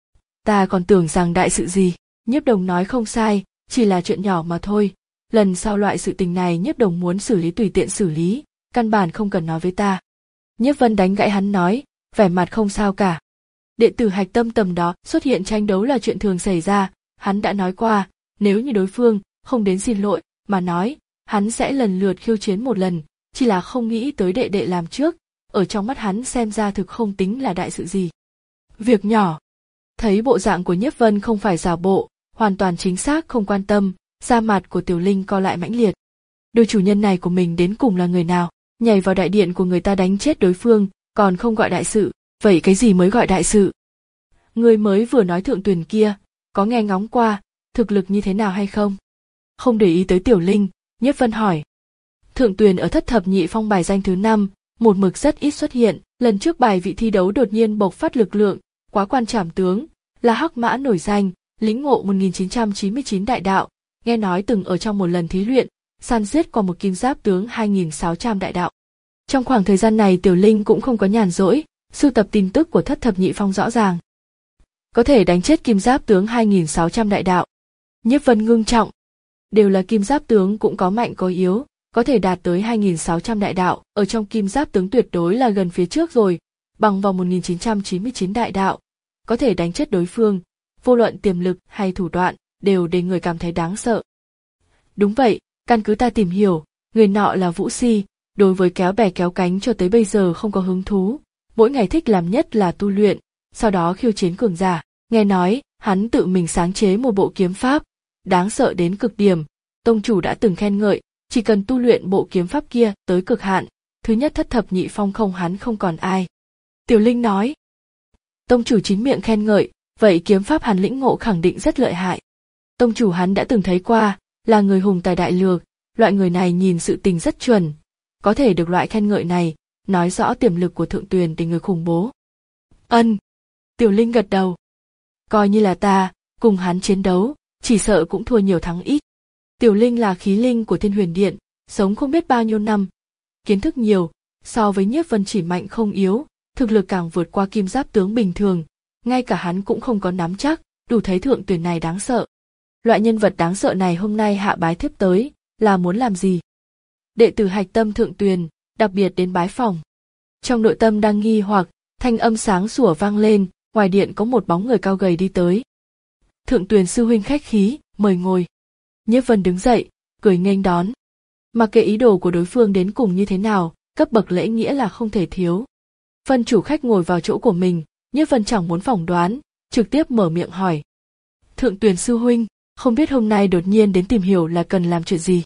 Ta còn tưởng rằng đại sự gì. Nhiếp Đồng nói không sai, chỉ là chuyện nhỏ mà thôi. Lần sau loại sự tình này Nhiếp Đồng muốn xử lý tùy tiện xử lý, căn bản không cần nói với ta. Nhiếp Vân đánh gãy hắn nói, vẻ mặt không sao cả. Đệ tử hạch tâm tầm đó xuất hiện tranh đấu là chuyện thường xảy ra, hắn đã nói qua, nếu như đối phương không đến xin lỗi mà nói, hắn sẽ lần lượt khiêu chiến một lần, chỉ là không nghĩ tới đệ đệ làm trước, ở trong mắt hắn xem ra thực không tính là đại sự gì. Việc nhỏ. Thấy bộ dạng của Nhiếp Vân không phải giả bộ, hoàn toàn chính xác không quan tâm, da mặt của Tiểu Linh co lại mãnh liệt. Đôi chủ nhân này của mình đến cùng là người nào, nhảy vào đại điện của người ta đánh chết đối phương, còn không gọi đại sự, vậy cái gì mới gọi đại sự? Người mới vừa nói Thượng Tuyền kia, có nghe ngóng qua, thực lực như thế nào hay không? Không để ý tới Tiểu Linh, Nhiếp Vân hỏi. Thượng Tuyền ở thất thập nhị phong bài danh thứ năm, một mực rất ít xuất hiện, lần trước bài vị thi đấu đột nhiên bộc phát lực lượng, quá quan trảm tướng, là hắc mã nổi danh, lĩnh ngộ một nghìn chín trăm chín mươi chín đại đạo, nghe nói từng ở trong một lần thí luyện, săn giết qua một kim giáp tướng hai nghìn sáu trăm đại đạo. Trong khoảng thời gian này Tiểu Linh cũng không có nhàn rỗi, sưu tập tin tức của thất thập nhị phong rõ ràng. Có thể đánh chết kim giáp tướng hai nghìn sáu trăm đại đạo. Nhiếp Vân ngưng trọng. Đều là kim giáp tướng cũng có mạnh có yếu, có thể đạt tới hai nghìn sáu trăm đại đạo, ở trong kim giáp tướng tuyệt đối là gần phía trước rồi, bằng vào một nghìn chín trăm chín mươi chín đại đạo, có thể đánh chết đối phương, vô luận tiềm lực hay thủ đoạn, đều để người cảm thấy đáng sợ. Đúng vậy, căn cứ ta tìm hiểu, người nọ là Vũ Si, đối với kéo bè kéo cánh cho tới bây giờ không có hứng thú, mỗi ngày thích làm nhất là tu luyện, sau đó khiêu chiến cường giả, nghe nói, hắn tự mình sáng chế một bộ kiếm pháp, đáng sợ đến cực điểm, tông chủ đã từng khen ngợi, chỉ cần tu luyện bộ kiếm pháp kia tới cực hạn, thứ nhất thất thập nhị phong không hắn không còn ai. Tiểu Linh nói, tông chủ chính miệng khen ngợi, vậy kiếm pháp hắn lĩnh ngộ khẳng định rất lợi hại. Tông chủ hắn đã từng thấy qua, là người hùng tài đại lược, loại người này nhìn sự tình rất chuẩn, có thể được loại khen ngợi này, nói rõ tiềm lực của Thượng Tuyền để người khủng bố. Ân. Tiểu Linh gật đầu. Coi như là ta, cùng hắn chiến đấu, chỉ sợ cũng thua nhiều thắng ít. Tiểu Linh là khí linh của Thiên Huyền Điện, sống không biết bao nhiêu năm, kiến thức nhiều, so với Nhiếp Vân chỉ mạnh không yếu, thực lực càng vượt qua kim giáp tướng bình thường, ngay cả hắn cũng không có nắm chắc, đủ thấy Thượng Tuyền này đáng sợ. Loại nhân vật đáng sợ này hôm nay hạ bái thiếp tới, là muốn làm gì? Đệ tử hạch tâm Thượng Tuyền, đặc biệt đến bái phòng. Trong nội tâm đang nghi hoặc, thanh âm sáng sủa vang lên, ngoài điện có một bóng người cao gầy đi tới. Thượng Tuyền sư huynh khách khí, mời ngồi. Nhiếp Vân đứng dậy, cười nghênh đón. Mặc kệ ý đồ của đối phương đến cùng như thế nào, cấp bậc lễ nghĩa là không thể thiếu. Vân chủ khách ngồi vào chỗ của mình, Nhiếp Vân chẳng muốn phỏng đoán, trực tiếp mở miệng hỏi. Thượng Tuyền sư huynh, không biết hôm nay đột nhiên đến tìm hiểu là cần làm chuyện gì?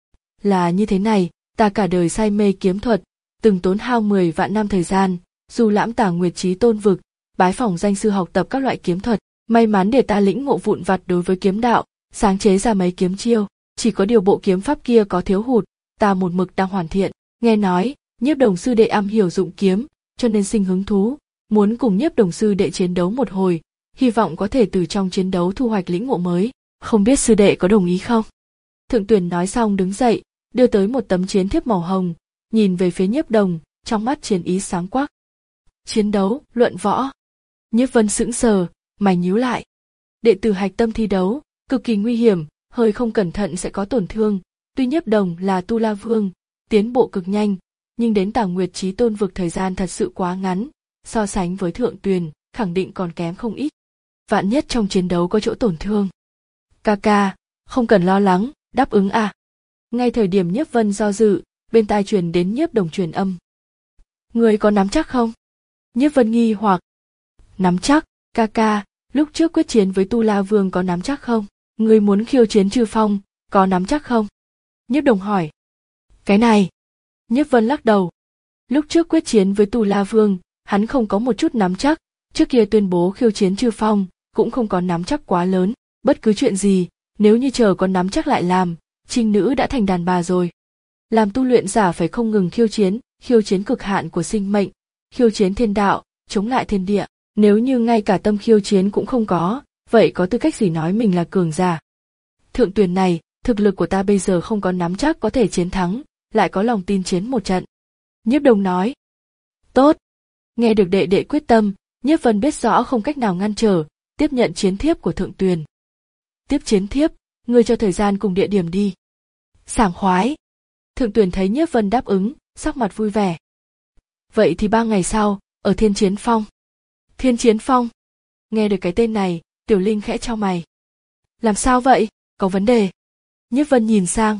Là như thế này, ta cả đời say mê kiếm thuật, từng tốn hao mười vạn năm thời gian, du lãm tả nguyệt chí tôn vực, bái phỏng danh sư học tập các loại kiếm thuật, may mắn để ta lĩnh ngộ vụn vặt đối với kiếm đạo, sáng chế ra mấy kiếm chiêu, chỉ có điều bộ kiếm pháp kia có thiếu hụt, ta một mực đang hoàn thiện. Nghe nói, Nhiếp Đồng sư đệ am hiểu dụng kiếm, cho nên sinh hứng thú, muốn cùng Nhiếp Đồng sư đệ chiến đấu một hồi, hy vọng có thể từ trong chiến đấu thu hoạch lĩnh ngộ mới, không biết sư đệ có đồng ý không? Thượng Tuyền nói xong đứng dậy, đưa tới một tấm chiến thiếp màu hồng, nhìn về phía Nhiếp Đồng, trong mắt chiến ý sáng quắc. Chiến đấu, luận võ. Nhiếp Vân sững sờ, mày nhíu lại. Đệ tử hạch tâm thi đấu, cực kỳ nguy hiểm, hơi không cẩn thận sẽ có tổn thương. Tuy Nhiếp Đồng là Tu La Vương, tiến bộ cực nhanh, nhưng đến Tả Nguyệt Chí Tôn vực thời gian thật sự quá ngắn, so sánh với Thượng Tuyền, khẳng định còn kém không ít. Vạn nhất trong chiến đấu có chỗ tổn thương. Ca ca, không cần lo lắng, đáp ứng à. Ngay thời điểm Nhiếp Vân do dự, bên tai truyền đến Nhiếp Đồng truyền âm. Người có nắm chắc không? Nhiếp Vân nghi hoặc. Nắm chắc, ca ca, lúc trước quyết chiến với Tu La Vương có nắm chắc không? Người muốn khiêu chiến Chư Phong, có nắm chắc không? Nhiếp Đồng hỏi. Cái này. Nhiếp Vân lắc đầu. Lúc trước quyết chiến với Tu La Vương, hắn không có một chút nắm chắc, trước kia tuyên bố khiêu chiến Chư Phong, cũng không có nắm chắc quá lớn, bất cứ chuyện gì, nếu như chờ có nắm chắc lại làm, trinh nữ đã thành đàn bà rồi. Làm tu luyện giả phải không ngừng khiêu chiến, khiêu chiến cực hạn của sinh mệnh, khiêu chiến thiên đạo, chống lại thiên địa, nếu như ngay cả tâm khiêu chiến cũng không có, vậy có tư cách gì nói mình là cường giả? Thượng Tuyền này, thực lực của ta bây giờ không có nắm chắc có thể chiến thắng, lại có lòng tin chiến một trận. Nhiếp Đồng nói. Tốt. Nghe được đệ đệ quyết tâm, Nhiếp Vân biết rõ không cách nào ngăn trở, tiếp nhận chiến thiếp của Thượng Tuyền. Tiếp chiến thiếp, ngươi cho thời gian cùng địa điểm đi. Sảng khoái. Thượng Tuyền thấy Nhiếp Vân đáp ứng, sắc mặt vui vẻ. Vậy thì ba ngày sau, ở Thiên Chiến Phong. Thiên Chiến Phong. Nghe được cái tên này, Tiểu Linh khẽ chau mày. Làm sao vậy, có vấn đề? Nhiếp Vân nhìn sang.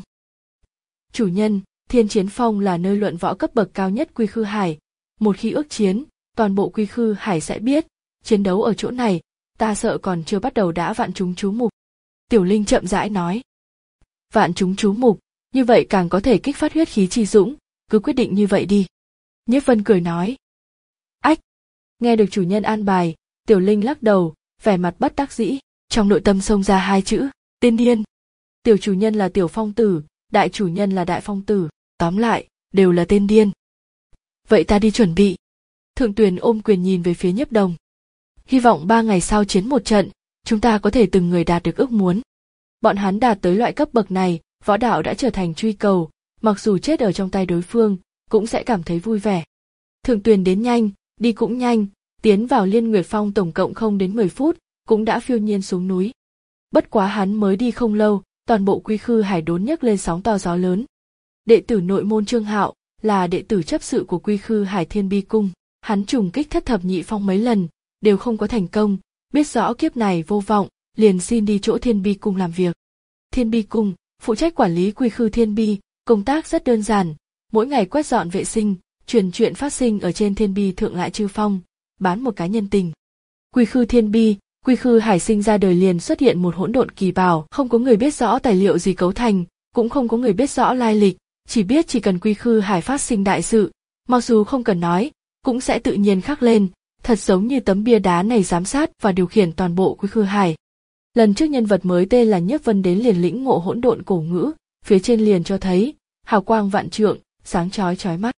Chủ nhân, Thiên Chiến Phong là nơi luận võ cấp bậc cao nhất Quy Khư Hải. Một khi ước chiến, toàn bộ Quy Khư Hải sẽ biết, chiến đấu ở chỗ này, ta sợ còn chưa bắt đầu đã vạn chúng chú mục. Tiểu Linh chậm rãi nói. Vạn chúng chú mục, như vậy càng có thể kích phát huyết khí chi dũng, cứ quyết định như vậy đi. Nhiếp Vân cười nói. Ách! Nghe được chủ nhân an bài, Tiểu Linh lắc đầu, vẻ mặt bất đắc dĩ, trong nội tâm xông ra hai chữ, tiên điên. Tiểu chủ nhân là Tiểu Phong Tử, đại chủ nhân là Đại Phong Tử, tóm lại, đều là tên điên. Vậy ta đi chuẩn bị. Thượng Tuyền ôm quyền nhìn về phía Nhiếp Đồng. Hy vọng ba ngày sau chiến một trận, chúng ta có thể từng người đạt được ước muốn. Bọn hắn đạt tới loại cấp bậc này, võ đạo đã trở thành truy cầu, mặc dù chết ở trong tay đối phương, cũng sẽ cảm thấy vui vẻ. Thượng Tuyền đến nhanh, đi cũng nhanh, tiến vào Liên Nguyệt Phong tổng cộng không đến mười phút, cũng đã phiêu nhiên xuống núi. Bất quá hắn mới đi không lâu, toàn bộ Quy Khư Hải đốn nhấc lên sóng to gió lớn. Đệ tử nội môn Trương Hạo là đệ tử chấp sự của Quy Khư Hải Thiên Bi Cung, hắn trùng kích thất thập nhị phong mấy lần, đều không có thành công, biết rõ kiếp này vô vọng, liền xin đi chỗ Thiên Bi Cung làm việc. Thiên Bi Cung phụ trách quản lý Quy Khư Thiên Bi, công tác rất đơn giản, mỗi ngày quét dọn vệ sinh, truyền chuyện phát sinh ở trên Thiên Bi thượng lại Chư Phong, bán một cái nhân tình. Quy Khư Thiên Bi, Quy Khư Hải sinh ra đời liền xuất hiện một hỗn độn kỳ bảo, không có người biết rõ tài liệu gì cấu thành, cũng không có người biết rõ lai lịch, chỉ biết chỉ cần Quy Khư Hải phát sinh đại sự, mặc dù không cần nói, cũng sẽ tự nhiên khắc lên, thật giống như tấm bia đá này giám sát và điều khiển toàn bộ Quy Khư Hải. Lần trước nhân vật mới tên là Nhiếp Vân đến liền lĩnh ngộ hỗn độn cổ ngữ, phía trên liền cho thấy hào quang vạn trượng, sáng chói chói mắt.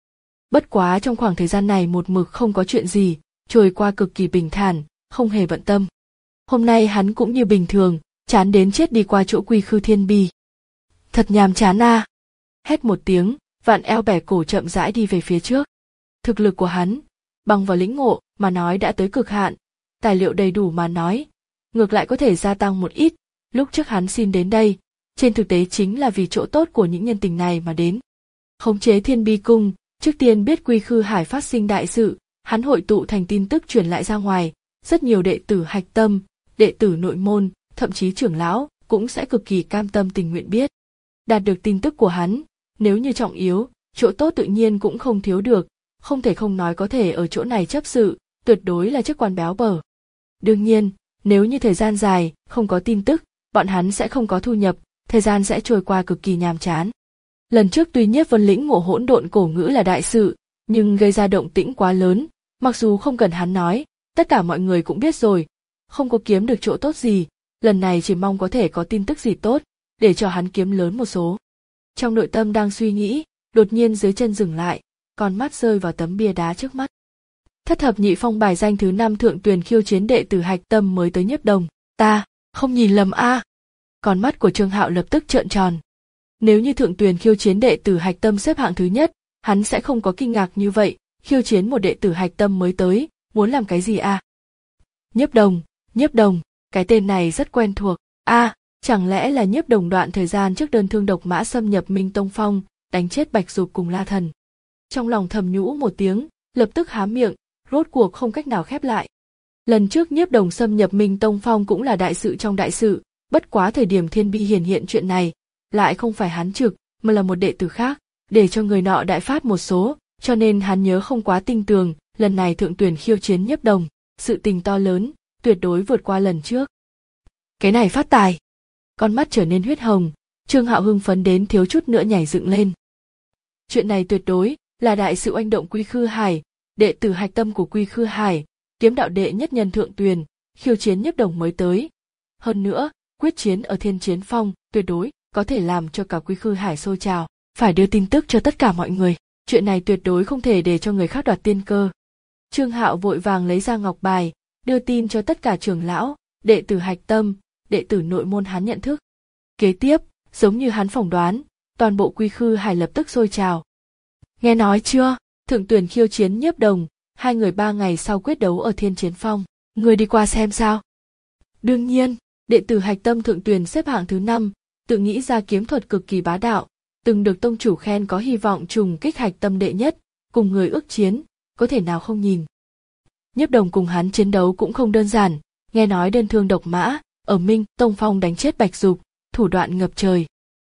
Bất quá trong khoảng thời gian này một mực không có chuyện gì, trôi qua cực kỳ bình thản, không hề bận tâm. Hôm nay hắn cũng như bình thường, chán đến chết đi qua chỗ Quy Khư Thiên Bi. Thật nhàm chán a! Hét một tiếng, vặn eo bẻ cổ chậm rãi đi về phía trước. Thực lực của hắn, bằng vào lĩnh ngộ mà nói đã tới cực hạn, tài liệu đầy đủ mà nói, ngược lại có thể gia tăng một ít. Lúc trước hắn xin đến đây, trên thực tế chính là vì chỗ tốt của những nhân tình này mà đến. Khống chế Thiên Bi Cung, trước tiên biết Quy Khư Hải phát sinh đại sự, hắn hội tụ thành tin tức truyền lại ra ngoài, rất nhiều đệ tử hạch tâm, đệ tử nội môn, thậm chí trưởng lão cũng sẽ cực kỳ cam tâm tình nguyện biết. Đạt được tin tức của hắn, nếu như trọng yếu, chỗ tốt tự nhiên cũng không thiếu được, không thể không nói có thể ở chỗ này chấp sự, tuyệt đối là chức quan béo bở. Đương nhiên, nếu như thời gian dài, không có tin tức, bọn hắn sẽ không có thu nhập, thời gian sẽ trôi qua cực kỳ nhàm chán. Lần trước tuy Nhiếp Vân lĩnh ngộ hỗn độn cổ ngữ là đại sự, nhưng gây ra động tĩnh quá lớn, mặc dù không cần hắn nói, tất cả mọi người cũng biết rồi, không có kiếm được chỗ tốt gì, lần này chỉ mong có thể có tin tức gì tốt, để cho hắn kiếm lớn một số. Trong nội tâm đang suy nghĩ, đột nhiên dưới chân dừng lại, con mắt rơi vào tấm bia đá trước mắt. Thất thập nhị phong bài danh thứ năm thượng tuyền khiêu chiến đệ tử hạch tâm mới tới Nhiếp Đồng, ta, không nhìn lầm a. Con mắt của Trương Hạo lập tức trợn tròn. Nếu như thượng tuyền khiêu chiến đệ tử hạch tâm xếp hạng thứ nhất, hắn sẽ không có kinh ngạc như vậy, khiêu chiến một đệ tử hạch tâm mới tới, muốn làm cái gì a? Nhiếp Đồng, Nhiếp Đồng, cái tên này rất quen thuộc, a, chẳng lẽ là Nhiếp Đồng đoạn thời gian trước đơn thương độc mã xâm nhập Minh Tông Phong, đánh chết Bạch Dục cùng La Thần. Trong lòng thầm nhũ một tiếng, lập tức há miệng, rốt cuộc không cách nào khép lại. Lần trước Nhiếp Đồng xâm nhập Minh Tông Phong cũng là đại sự trong đại sự, bất quá thời điểm Thiên Bi hiển hiện chuyện này, lại không phải hắn trực, mà là một đệ tử khác, để cho người nọ đại phát một số, cho nên hắn nhớ không quá tinh tường, lần này thượng tuyển khiêu chiến Nhiếp Đồng, sự tình to lớn, tuyệt đối vượt qua lần trước. Cái này phát tài. Con mắt trở nên huyết hồng, Trương Hạo hưng phấn đến thiếu chút nữa nhảy dựng lên. Chuyện này tuyệt đối là đại sự oanh động Quy Khư Hải, đệ tử hạch tâm của Quy Khư Hải, kiếm đạo đệ nhất nhân thượng tuyền, khiêu chiến Nhiếp Đồng mới tới. Hơn nữa, quyết chiến ở Thiên Chiến Phong, tuyệt đối có thể làm cho cả Quy Khư Hải sôi trào, phải đưa tin tức cho tất cả mọi người, chuyện này tuyệt đối không thể để cho người khác đoạt tiên cơ. Trương Hạo vội vàng lấy ra ngọc bài, đưa tin cho tất cả trưởng lão, đệ tử hạch tâm, đệ tử nội môn hắn nhận thức. Kế tiếp, giống như hắn phỏng đoán, toàn bộ Quy Khư Hải lập tức sôi trào. Nghe nói chưa, thượng tuyển khiêu chiến Nhiếp Đồng, hai người ba ngày sau quyết đấu ở Thiên Chiến Phong, người đi qua xem sao? Đương nhiên, đệ tử hạch tâm thượng tuyển xếp hạng thứ năm, tự nghĩ ra kiếm thuật cực kỳ bá đạo, từng được tông chủ khen có hy vọng trùng kích hạch tâm đệ nhất, cùng người ước chiến, có thể nào không nhìn. Nhiếp Đồng cùng hắn chiến đấu cũng không đơn giản, nghe nói đơn thương độc mã, ở Minh Tông Phong đánh chết Bạch Dục, thủ đoạn ngập trời.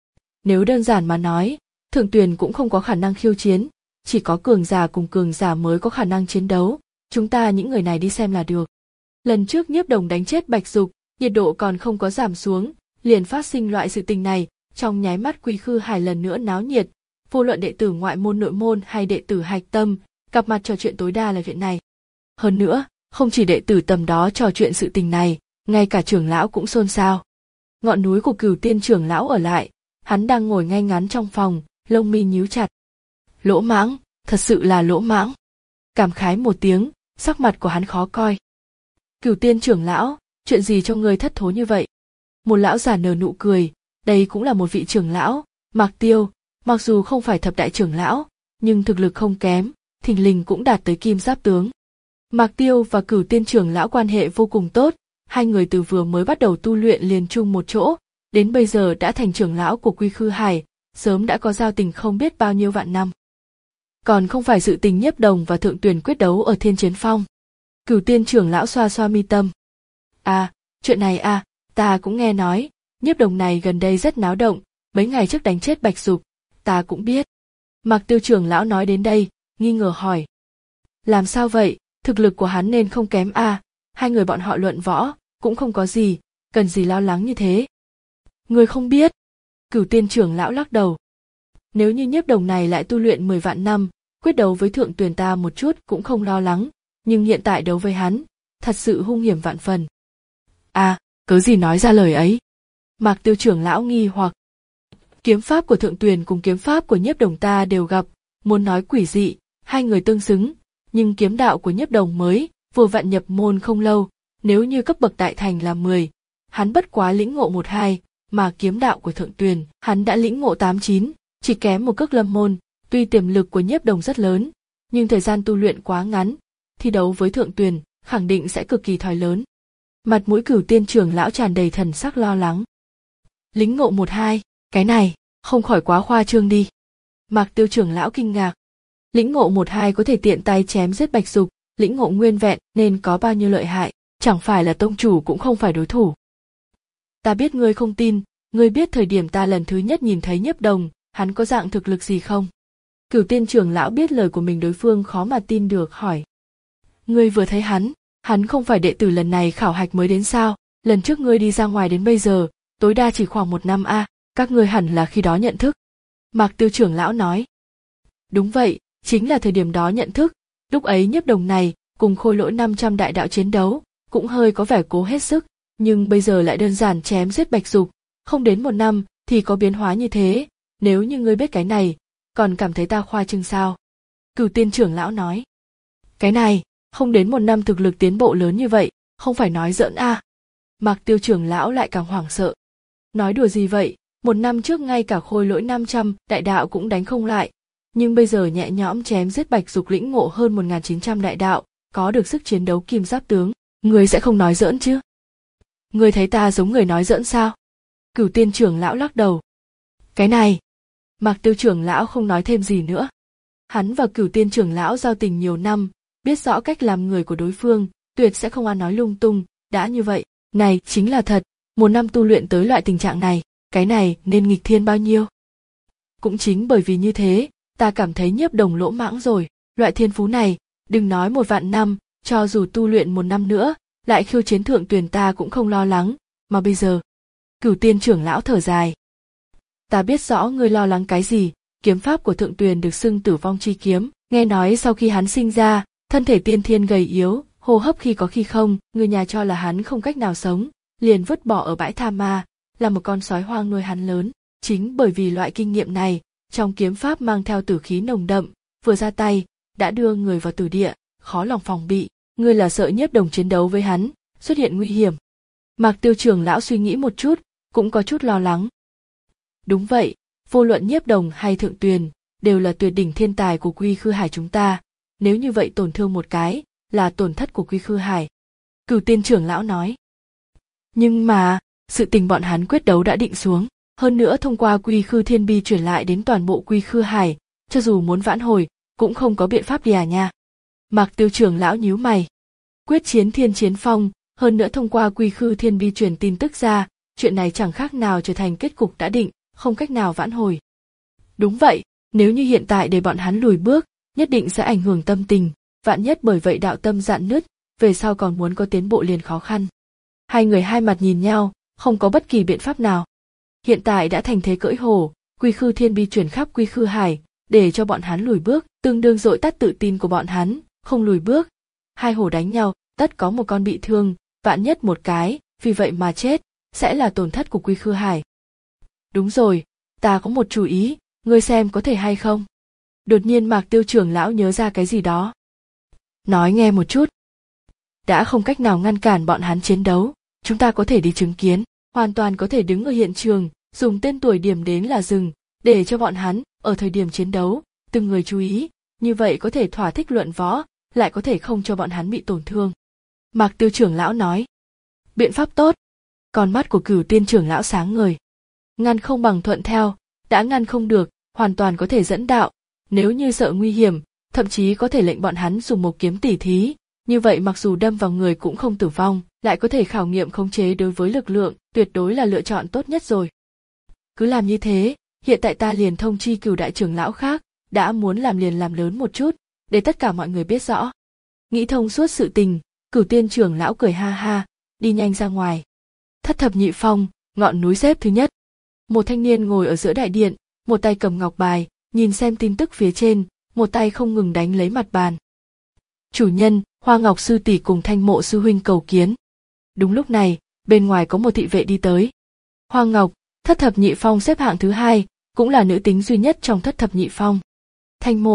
Nếu đơn giản mà nói, thượng tuyển cũng không có khả năng khiêu chiến, chỉ có cường giả cùng cường giả mới có khả năng chiến đấu, chúng ta những người này đi xem là được. Lần trước Nhiếp Đồng đánh chết Bạch Dục, nhiệt độ còn không có giảm xuống, liền phát sinh loại sự tình này, trong nháy mắt Quy Khư Hải lần nữa náo nhiệt, vô luận đệ tử ngoại môn nội môn hay đệ tử hạch tâm, gặp mặt trò chuyện tối đa là chuyện này. Hơn nữa, không chỉ đệ tử tầm đó trò chuyện sự tình này, ngay cả trưởng lão cũng xôn xao. Ngọn núi của Cửu Tiên trưởng lão ở lại, hắn đang ngồi ngay ngắn trong phòng, lông mi nhíu chặt. Lỗ mãng, thật sự là lỗ mãng. Cảm khái một tiếng, sắc mặt của hắn khó coi. Cửu Tiên trưởng lão, chuyện gì cho ngươi thất thố như vậy? Một lão già nở nụ cười, đây cũng là một vị trưởng lão, Mạc Tiêu, mặc dù không phải thập đại trưởng lão, nhưng thực lực không kém, thình lình cũng đạt tới kim giáp tướng. Mạc Tiêu và Cửu Tiên trưởng lão quan hệ vô cùng tốt, hai người từ vừa mới bắt đầu tu luyện liền chung một chỗ, đến bây giờ đã thành trưởng lão của Quy Khư Hải, sớm đã có giao tình không biết bao nhiêu vạn năm. Còn không phải sự tình Nhiếp Đồng và thượng tuyển quyết đấu ở Thiên Chiến Phong. Cửu Tiên trưởng lão xoa xoa mi tâm. À, chuyện này à, ta cũng nghe nói, Nhiếp Đồng này gần đây rất náo động, mấy ngày trước đánh chết Bạch Dục, ta cũng biết. Mạc Tiêu trưởng lão nói đến đây, nghi ngờ hỏi. Làm sao vậy, thực lực của hắn nên không kém à, hai người bọn họ luận võ, cũng không có gì, cần gì lo lắng như thế. Người không biết. Cửu Tiên trưởng lão lắc đầu. Nếu như Nhiếp Đồng này lại tu luyện mười vạn năm, quyết đấu với thượng tuyển ta một chút cũng không lo lắng, nhưng hiện tại đấu với hắn, thật sự hung hiểm vạn phần. À, cớ gì nói ra lời ấy? Mạc Tiêu trưởng lão nghi hoặc. Kiếm pháp của thượng tuyển cùng kiếm pháp của Nhiếp Đồng ta đều gặp, muốn nói quỷ dị, Hai người tương xứng, nhưng kiếm đạo của Nhiếp Đồng mới vừa vặn nhập môn không lâu, nếu như cấp bậc đại thành là mười, hắn bất quá lĩnh ngộ một hai, mà kiếm đạo của Thượng Tuyền, hắn đã lĩnh ngộ tám chín, chỉ kém một cước lâm môn. Tuy tiềm lực của Nhiếp Đồng rất lớn, nhưng thời gian tu luyện quá ngắn, thi đấu với Thượng Tuyền khẳng định sẽ cực kỳ thòi lớn. Mặt mũi Cửu Tiên trưởng lão tràn đầy thần sắc lo lắng. Lĩnh ngộ một hai, cái này không khỏi quá khoa trương đi. Mạc Tiêu trưởng lão kinh ngạc. Lĩnh ngộ một hai có thể tiện tay chém giết Bạch Dục, lĩnh ngộ nguyên vẹn nên có bao nhiêu lợi hại, chẳng phải là tông chủ cũng không phải đối thủ. Ta biết ngươi không tin, ngươi biết thời điểm ta lần thứ nhất nhìn thấy Nhiếp Đồng, hắn có dạng thực lực gì không? Cửu Tiên trưởng lão biết lời của mình đối phương khó mà tin được, hỏi. Ngươi vừa thấy hắn, hắn không phải đệ tử lần này khảo hạch mới đến sao? Lần trước ngươi đi ra ngoài đến bây giờ, tối đa chỉ khoảng một năm a, à, các ngươi hẳn là khi đó nhận thức. Mạc Tiêu trưởng lão nói. Đúng vậy, chính là thời điểm đó nhận thức, lúc ấy Nhiếp Đồng này cùng Khôi Lỗi năm trăm đại đạo chiến đấu, cũng hơi có vẻ cố hết sức, nhưng bây giờ lại đơn giản chém giết Bạch Dục, không đến một năm thì có biến hóa như thế, nếu như ngươi biết cái này, còn cảm thấy ta khoa trương sao? Cửu Tiên trưởng lão nói. Cái này, không đến một năm thực lực tiến bộ lớn như vậy, không phải nói giỡn a. À. Mạc Tiêu trưởng lão lại càng hoảng sợ. Nói đùa gì vậy, một năm trước ngay cả Khôi Lỗi năm trăm đại đạo cũng đánh không lại, nhưng bây giờ nhẹ nhõm chém giết Bạch Dục lĩnh ngộ hơn một nghìn chín trăm đại đạo, có được sức chiến đấu kim giáp tướng, ngươi sẽ không nói giỡn chứ? Ngươi thấy ta giống người nói giỡn sao? Cửu Tiên trưởng lão lắc đầu. Cái này, Mạc Tiêu trưởng lão không nói thêm gì nữa. Hắn và Cửu Tiên trưởng lão giao tình nhiều năm, biết rõ cách làm người của đối phương, tuyệt sẽ không ăn nói lung tung, đã như vậy, này chính là thật, một năm tu luyện tới loại tình trạng này, cái này nên nghịch thiên bao nhiêu. Cũng chính bởi vì như thế, ta cảm thấy Nhiếp Đồng lỗ mãng rồi, loại thiên phú này, đừng nói một vạn năm, cho dù tu luyện một năm nữa, lại khiêu chiến Thượng Tuyền ta cũng không lo lắng, mà bây giờ. Cửu Tiên trưởng lão thở dài. Ta biết rõ ngươi lo lắng cái gì, kiếm pháp của Thượng Tuyền được xưng Tử Vong Chi Kiếm, nghe nói sau khi hắn sinh ra, thân thể tiên thiên gầy yếu, hô hấp khi có khi không, người nhà cho là hắn không cách nào sống, liền vứt bỏ ở bãi tha ma, là một con sói hoang nuôi hắn lớn. Chính bởi vì loại kinh nghiệm này, trong kiếm pháp mang theo tử khí nồng đậm, vừa ra tay, đã đưa người vào tử địa, khó lòng phòng bị. Ngươi là sợ Nhiếp Đồng chiến đấu với hắn, xuất hiện nguy hiểm. Mạc Tiêu trưởng lão suy nghĩ một chút, cũng có chút lo lắng. Đúng vậy, vô luận Nhiếp Đồng hay Thượng Tuyền, đều là tuyệt đỉnh thiên tài của Quy Khư Hải chúng ta, nếu như vậy tổn thương một cái, là tổn thất của Quy Khư Hải. Cửu Tiên trưởng lão nói. Nhưng mà, sự tình bọn hắn quyết đấu đã định xuống, hơn nữa thông qua Quy Khư Thiên Bi truyền lại đến toàn bộ Quy Khư Hải, cho dù muốn vãn hồi, cũng không có biện pháp đi à nha. Mạc Tiêu trưởng lão nhíu mày. Quyết chiến Thiên Chiến Phong, hơn nữa thông qua Quy Khư Thiên Bi truyền tin tức ra, chuyện này chẳng khác nào trở thành kết cục đã định, không cách nào vãn hồi. Đúng vậy, nếu như hiện tại để bọn hắn lùi bước, nhất định sẽ ảnh hưởng tâm tình, vạn nhất bởi vậy đạo tâm rạn nứt, về sau còn muốn có tiến bộ liền khó khăn. Hai người hai mặt nhìn nhau, không có bất kỳ biện pháp nào. Hiện tại đã thành thế cưỡi hổ, Quy Khư Thiên Bi chuyển khắp Quy Khư Hải, để cho bọn hắn lùi bước, tương đương dội tắt tự tin của bọn hắn, không lùi bước. Hai hổ đánh nhau, tất có một con bị thương, vạn nhất một cái, vì vậy mà chết, sẽ là tổn thất của Quy Khư Hải. Đúng rồi, ta có một chủ ý, ngươi xem có thể hay không? Đột nhiên Mạc Tiêu trưởng lão nhớ ra cái gì đó. Nói nghe một chút. Đã không cách nào ngăn cản bọn hắn chiến đấu, chúng ta có thể đi chứng kiến, hoàn toàn có thể đứng ở hiện trường, dùng tên tuổi điểm đến là rừng, để cho bọn hắn, ở thời điểm chiến đấu, từng người chú ý, như vậy có thể thỏa thích luận võ, lại có thể không cho bọn hắn bị tổn thương. Mạc Tiêu trưởng lão nói. Biện pháp tốt. Con mắt của Cửu Tiên trưởng lão sáng ngời. Ngăn không bằng thuận theo, đã ngăn không được, hoàn toàn có thể dẫn đạo, nếu như sợ nguy hiểm, thậm chí có thể lệnh bọn hắn dùng một kiếm tỉ thí, như vậy mặc dù đâm vào người cũng không tử vong, lại có thể khảo nghiệm khống chế đối với lực lượng, tuyệt đối là lựa chọn tốt nhất rồi. Cứ làm như thế, hiện tại ta liền thông chi Cửu đại trưởng lão khác, đã muốn làm liền làm lớn một chút, để tất cả mọi người biết rõ. Nghĩ thông suốt sự tình, Cửu Tiên trưởng lão cười ha ha, đi nhanh ra ngoài. Thất thập nhị phong, ngọn núi xếp thứ nhất. Một thanh niên ngồi ở giữa đại điện, một tay cầm ngọc bài, nhìn xem tin tức phía trên, một tay không ngừng đánh lấy mặt bàn. Chủ nhân, Hoa Ngọc sư tỷ cùng Thanh Mộ sư huynh cầu kiến. Đúng lúc này, bên ngoài có một thị vệ đi tới. Hoa Ngọc, thất thập nhị phong xếp hạng thứ hai, cũng là nữ tính duy nhất trong thất thập nhị phong. Thanh Mộ,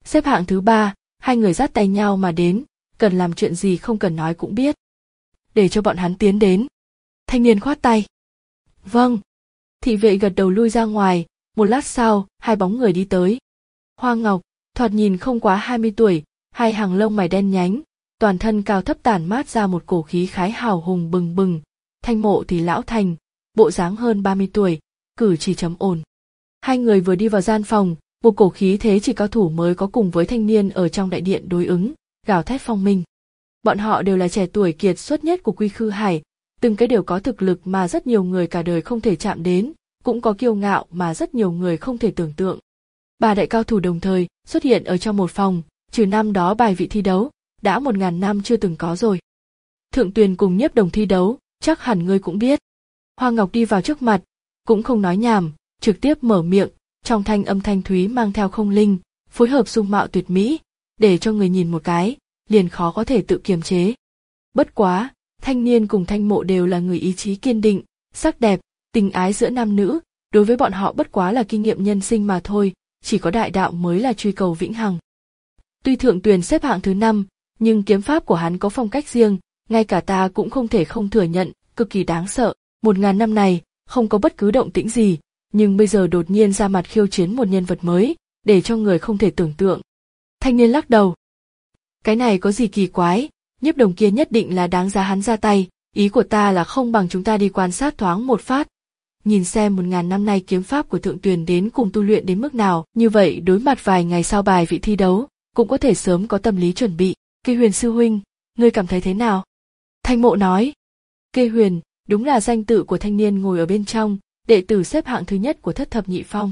Xếp hạng thứ ba, hai người dắt tay nhau mà đến, cần làm chuyện gì không cần nói cũng biết. Để cho bọn hắn tiến đến. Thanh niên khoát tay. Vâng. Thị vệ gật đầu lui ra ngoài, một lát sau, hai bóng người đi tới. Hoa Ngọc, thoạt nhìn không quá hai mươi tuổi, hai hàng lông mày đen nhánh, toàn thân cao thấp tản mát ra một cổ khí khái hào hùng bừng bừng. Thanh Mộ thì lão thành, bộ dáng hơn ba mươi tuổi, cử chỉ trầm ổn. Hai người vừa đi vào gian phòng, một cổ khí thế chỉ cao thủ mới có cùng với thanh niên ở trong đại điện đối ứng, gào thét phong minh. Bọn họ đều là trẻ tuổi kiệt xuất nhất của Quy Khư Hải, từng cái đều có thực lực mà rất nhiều người cả đời không thể chạm đến, cũng có kiêu ngạo mà rất nhiều người không thể tưởng tượng. Ba đại cao thủ đồng thời xuất hiện ở trong một phòng, trừ năm đó bài vị thi đấu, đã một ngàn năm chưa từng có rồi. Thượng Tuyền cùng Nhiếp Đồng thi đấu, chắc hẳn ngươi cũng biết. Hoa Ngọc đi vào trước mặt, cũng không nói nhảm, trực tiếp mở miệng, trong thanh âm thanh thúy mang theo không linh, phối hợp dung mạo tuyệt mỹ, để cho người nhìn một cái, liền khó có thể tự kiềm chế. Bất quá, thanh niên cùng Thanh Mộ đều là người ý chí kiên định, sắc đẹp, tình ái giữa nam nữ, đối với bọn họ bất quá là kinh nghiệm nhân sinh mà thôi, chỉ có đại đạo mới là truy cầu vĩnh hằng. Tuy Thượng Tuyền xếp hạng thứ năm, nhưng kiếm pháp của hắn có phong cách riêng, ngay cả ta cũng không thể không thừa nhận, cực kỳ đáng sợ. Một ngàn năm này, không có bất cứ động tĩnh gì, nhưng bây giờ đột nhiên ra mặt khiêu chiến một nhân vật mới, để cho người không thể tưởng tượng. Thanh niên lắc đầu. Cái này có gì kỳ quái, Nhiếp Đồng kia nhất định là đáng giá hắn ra tay, ý của ta là không bằng chúng ta đi quan sát thoáng một phát. Nhìn xem một ngàn năm nay kiếm pháp của Thượng Tuyền đến cùng tu luyện đến mức nào, như vậy đối mặt vài ngày sau bài vị thi đấu, cũng có thể sớm có tâm lý chuẩn bị. Kê Huyền sư huynh, ngươi cảm thấy thế nào? Thanh Mộ nói. Kê Huyền, đúng là danh tự của thanh niên ngồi ở bên trong, đệ tử xếp hạng thứ nhất của Thất Thập Nhị Phong.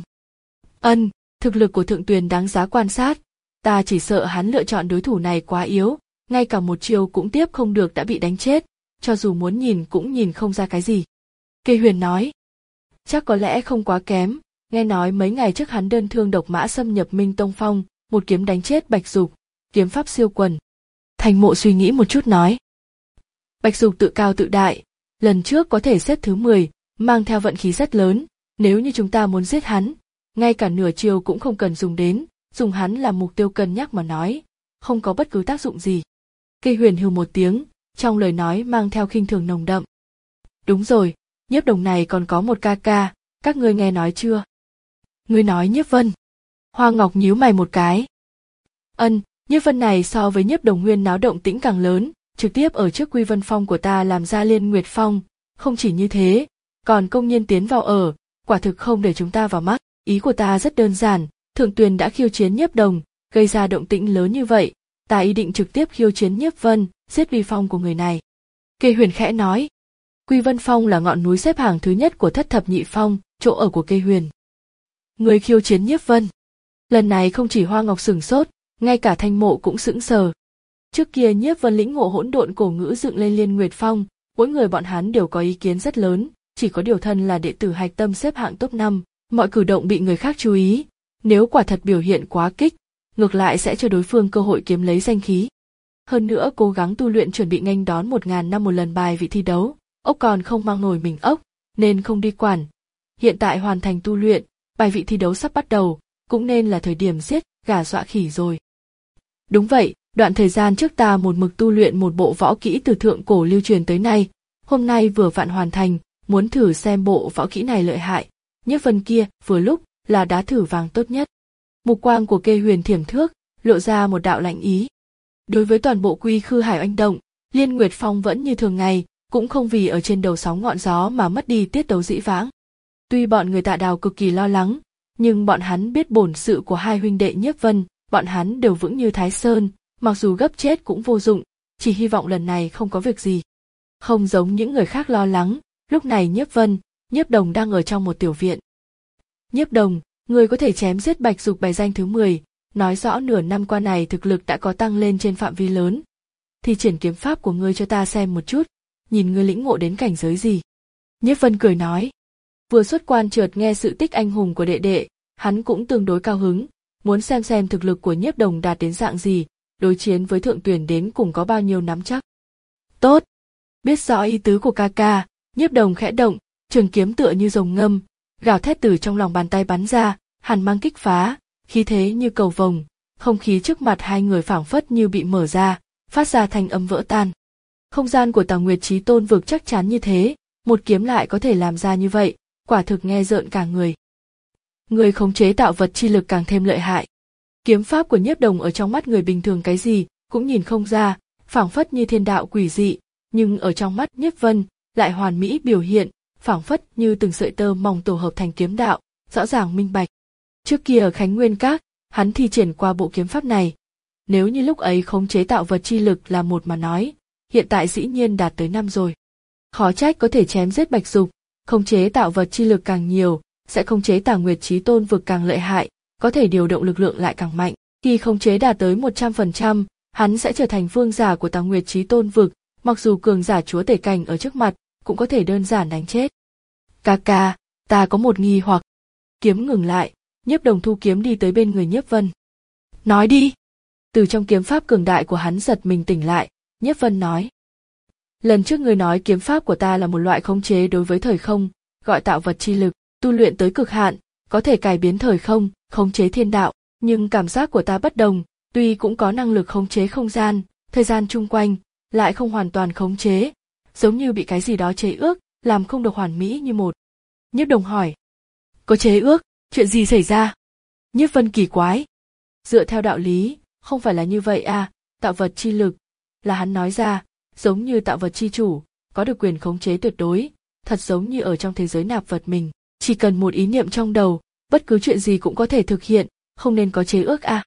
Ân, thực lực của Thượng Tuyền đáng giá quan sát, ta chỉ sợ hắn lựa chọn đối thủ này quá yếu, ngay cả một chiêu cũng tiếp không được đã bị đánh chết, cho dù muốn nhìn cũng nhìn không ra cái gì. Kê Huyền nói. Chắc có lẽ không quá kém, nghe nói mấy ngày trước hắn đơn thương độc mã xâm nhập Minh Tông Phong, một kiếm đánh chết Bạch Dục, kiếm pháp siêu quần. Thanh Mộ suy nghĩ một chút nói. Bạch Dục tự cao tự đại, lần trước có thể xếp thứ mười, mang theo vận khí rất lớn, nếu như chúng ta muốn giết hắn, ngay cả nửa chiều cũng không cần dùng đến, dùng hắn làm mục tiêu cân nhắc mà nói, không có bất cứ tác dụng gì. Kê Huyền hừ một tiếng, trong lời nói mang theo khinh thường nồng đậm. Đúng rồi, Nhiếp Đồng này còn có một ca ca, các ngươi nghe nói chưa? Ngươi nói Nhiếp Vân. Hoa Ngọc nhíu mày một cái. Ân, Nhiếp Vân này so với Nhiếp Đồng huyên náo động tĩnh càng lớn, trực tiếp ở trước Quy Vân Phong của ta làm ra Liên Nguyệt Phong, không chỉ như thế, còn công nhiên tiến vào ở, quả thực không để chúng ta vào mắt. Ý của ta rất đơn giản, Thượng Tuyền đã khiêu chiến Nhiếp Đồng, gây ra động tĩnh lớn như vậy, ta ý định trực tiếp khiêu chiến Nhiếp Vân, giết uy phong của người này. Kê Huyền khẽ nói. Quy Vân Phong là ngọn núi xếp hàng thứ nhất của Thất Thập Nhị Phong, chỗ ở của Kê Huyền. Người khiêu chiến Nhiếp Vân. Lần này không chỉ Hoa Ngọc sửng sốt, ngay cả Thanh Mộ cũng sững sờ. Trước kia Nhiếp Vân lĩnh ngộ hỗn độn cổ ngữ dựng lên Liên Nguyệt Phong, mỗi người bọn hắn đều có ý kiến rất lớn, chỉ có điều thân là đệ tử hạch tâm xếp hạng top năm, mọi cử động bị người khác chú ý, nếu quả thật biểu hiện quá kích, ngược lại sẽ cho đối phương cơ hội kiếm lấy danh khí. Hơn nữa cố gắng tu luyện chuẩn bị nghênh đón một ngàn năm một lần bài vị thi đấu, ốc còn không mang nổi mình ốc, nên không đi quản. Hiện tại hoàn thành tu luyện, bài vị thi đấu sắp bắt đầu, cũng nên là thời điểm giết gà dọa khỉ rồi. Đúng vậy, đoạn thời gian trước ta một mực tu luyện một bộ võ kỹ từ thượng cổ lưu truyền tới nay, hôm nay vừa vặn hoàn thành, muốn thử xem bộ võ kỹ này lợi hại. Nhiếp Vân kia vừa lúc là đá thử vàng tốt nhất. Mục quang của Kê Huyền thiểm thước, lộ ra một đạo lạnh ý. Đối với toàn bộ Quy Khư Hải oanh động, Liên Nguyệt Phong vẫn như thường ngày, cũng không vì ở trên đầu sóng ngọn gió mà mất đi tiết tấu dĩ vãng. Tuy bọn người Tạ Đào cực kỳ lo lắng, nhưng bọn hắn biết bổn sự của hai huynh đệ Nhiếp Vân, bọn hắn đều vững như Thái Sơn, mặc dù gấp chết cũng vô dụng, chỉ hy vọng lần này không có việc gì. Không giống những người khác lo lắng, lúc này Nhiếp Vân, Nhiếp Đồng đang ở trong một tiểu viện. Nhiếp Đồng, người có thể chém giết Bạch Dục bài danh thứ mười, nói rõ nửa năm qua này thực lực đã có tăng lên trên phạm vi lớn. Thì triển kiếm pháp của ngươi cho ta xem một chút, nhìn ngươi lĩnh ngộ đến cảnh giới gì. Nhiếp Vân cười nói. Vừa xuất quan chợt nghe sự tích anh hùng của đệ đệ, hắn cũng tương đối cao hứng, muốn xem xem thực lực của Nhiếp Đồng đạt đến dạng gì, đối chiến với Thượng Tuyền đến cùng có bao nhiêu nắm chắc. Tốt, biết rõ ý tứ của ca ca, Nhiếp Đồng khẽ động, trường kiếm tựa như rồng ngâm, gào thét từ trong lòng bàn tay bắn ra, hàn mang kích phá, khí thế như cầu vồng, không khí trước mặt hai người phảng phất như bị mở ra, phát ra thanh âm vỡ tan. Không gian của Tào Nguyệt Chí Tôn vực chắc chắn như thế, một kiếm lại có thể làm ra như vậy, quả thực nghe rợn cả người. Người khống chế tạo vật chi lực càng thêm lợi hại. Kiếm pháp của Nhiếp Đồng ở trong mắt người bình thường cái gì cũng nhìn không ra, phảng phất như thiên đạo quỷ dị, nhưng ở trong mắt Nhiếp Vân lại hoàn mỹ biểu hiện, phảng phất như từng sợi tơ mỏng tổ hợp thành kiếm đạo, rõ ràng minh bạch. Trước kia ở Khánh Nguyên Các, hắn thi triển qua bộ kiếm pháp này. Nếu như lúc ấy khống chế tạo vật chi lực là một mà nói, hiện tại dĩ nhiên đạt tới năm rồi. Khó trách có thể chém giết Bạch Dục, khống chế tạo vật chi lực càng nhiều, sẽ khống chế Tào Nguyệt Chí Tôn vực càng lợi hại, có thể điều động lực lượng lại càng mạnh. Khi khống chế đạt tới một trăm phần trăm, hắn sẽ trở thành vương giả của Tào Nguyệt Chí Tôn vực, mặc dù cường giả chúa tể cảnh ở trước mặt, cũng có thể đơn giản đánh chết. Ca ca, ta có một nghi hoặc. Kiếm ngừng lại, Nhiếp Đồng thu kiếm đi tới bên người Nhiếp Vân. Nói đi. Từ trong kiếm pháp cường đại của hắn giật mình tỉnh lại, Nhiếp Vân nói. Lần trước người nói kiếm pháp của ta là một loại khống chế đối với thời không, gọi tạo vật chi lực, tu luyện tới cực hạn, có thể cải biến thời không, khống chế thiên đạo, nhưng cảm giác của ta bất đồng, tuy cũng có năng lực khống chế không gian, thời gian chung quanh, lại không hoàn toàn khống chế, giống như bị cái gì đó chế ước, làm không được hoàn mỹ như một. Nhiếp Đồng hỏi. Có chế ước, chuyện gì xảy ra? Nhiếp Vân kỳ quái. Dựa theo đạo lý, không phải là như vậy à, tạo vật chi lực, là hắn nói ra, giống như tạo vật chi chủ, có được quyền khống chế tuyệt đối, thật giống như ở trong thế giới nạp vật mình, chỉ cần một ý niệm trong đầu, bất cứ chuyện gì cũng có thể thực hiện, không nên có chế ước à.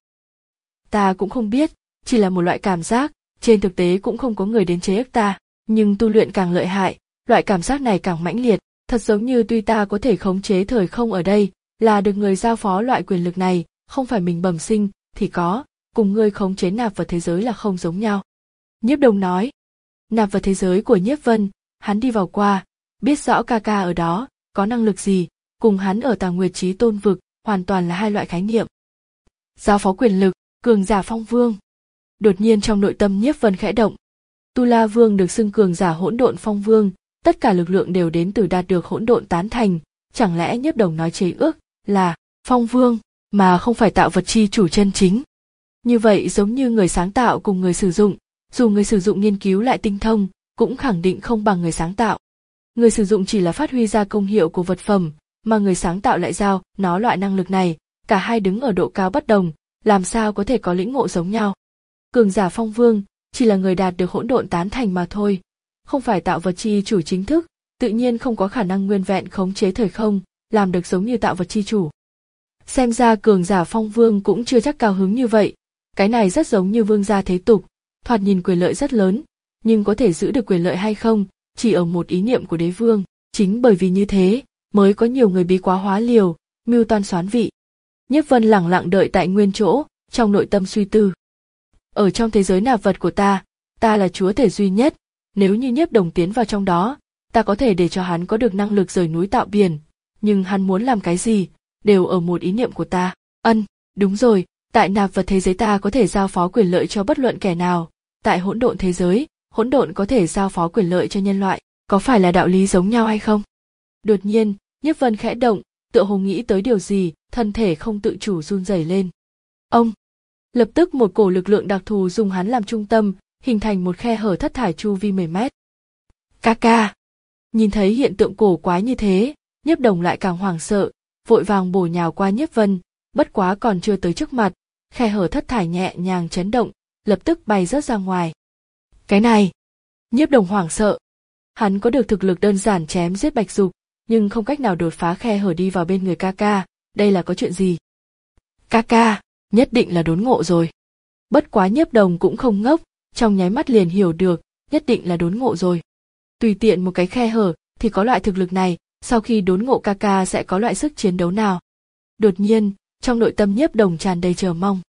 Ta cũng không biết, chỉ là một loại cảm giác, trên thực tế cũng không có người đến chế ước ta, nhưng tu luyện càng lợi hại, loại cảm giác này càng mãnh liệt, thật giống như tuy ta có thể khống chế thời không ở đây, là được người giao phó loại quyền lực này, không phải mình bẩm sinh, thì có, cùng ngươi khống chế nạp vật thế giới là không giống nhau. Nhiếp Đồng nói. Nạp vật thế giới của Nhiếp Vân, hắn đi vào qua, biết rõ ca ca ở đó, có năng lực gì, cùng hắn ở Tào Nguyệt Chí Tôn vực, hoàn toàn là hai loại khái niệm. Giao phó quyền lực, cường giả phong vương. Đột nhiên trong nội tâm Nhiếp Vân khẽ động. Tu La Vương được xưng cường giả hỗn độn phong vương, tất cả lực lượng đều đến từ đạt được hỗn độn tán thành, chẳng lẽ Nhiếp Đồng nói chế ước là phong vương, mà không phải tạo vật chi chủ chân chính. Như vậy giống như người sáng tạo cùng người sử dụng, dù người sử dụng nghiên cứu lại tinh thông, cũng khẳng định không bằng người sáng tạo. Người sử dụng chỉ là phát huy ra công hiệu của vật phẩm, mà người sáng tạo lại giao nó loại năng lực này, cả hai đứng ở độ cao bất đồng, làm sao có thể có lĩnh ngộ giống nhau. Cường giả phong vương, chỉ là người đạt được hỗn độn tán thành mà thôi, không phải tạo vật chi chủ chính thức, tự nhiên không có khả năng nguyên vẹn khống chế thời không, làm được giống như tạo vật chi chủ. Xem ra cường giả phong vương cũng chưa chắc cao hứng như vậy, cái này rất giống như vương gia thế tục, thoạt nhìn quyền lợi rất lớn, nhưng có thể giữ được quyền lợi hay không, chỉ ở một ý niệm của đế vương, chính bởi vì như thế, mới có nhiều người bí quá hóa liều, mưu toan soán vị. Nhiếp Vân lẳng lặng đợi tại nguyên chỗ, trong nội tâm suy tư. Ở trong thế giới nạp vật của ta, ta là chúa tể duy nhất, nếu như Nhiếp Đồng tiến vào trong đó, ta có thể để cho hắn có được năng lực rời núi tạo biển, nhưng hắn muốn làm cái gì, đều ở một ý niệm của ta. Ân, đúng rồi, tại nạp vật thế giới ta có thể giao phó quyền lợi cho bất luận kẻ nào, tại hỗn độn thế giới, hỗn độn có thể giao phó quyền lợi cho nhân loại, có phải là đạo lý giống nhau hay không? Đột nhiên, Nhiếp Vân khẽ động, tựa hồ nghĩ tới điều gì, thân thể không tự chủ run rẩy lên. Ông, lập tức một cổ lực lượng đặc thù dùng hắn làm trung tâm, hình thành một khe hở thất thải chu vi mười mét. Ca ca, nhìn thấy hiện tượng cổ quái như thế, Nhiếp Đồng lại càng hoảng sợ, vội vàng bổ nhào qua Nhiếp Vân, bất quá còn chưa tới trước mặt, khe hở thất thải nhẹ nhàng chấn động, lập tức bay rớt ra ngoài. Cái này, Nhiếp Đồng hoảng sợ. Hắn có được thực lực đơn giản chém giết Bạch Dục, nhưng không cách nào đột phá khe hở đi vào bên người ca ca, đây là có chuyện gì? Ca ca, nhất định là đốn ngộ rồi. Bất quá Nhiếp Đồng cũng không ngốc, trong nháy mắt liền hiểu được, nhất định là đốn ngộ rồi. Tùy tiện một cái khe hở thì có loại thực lực này, sau khi đốn ngộ ca ca sẽ có loại sức chiến đấu nào? Đột nhiên, trong nội tâm Nhiếp Đồng tràn đầy chờ mong.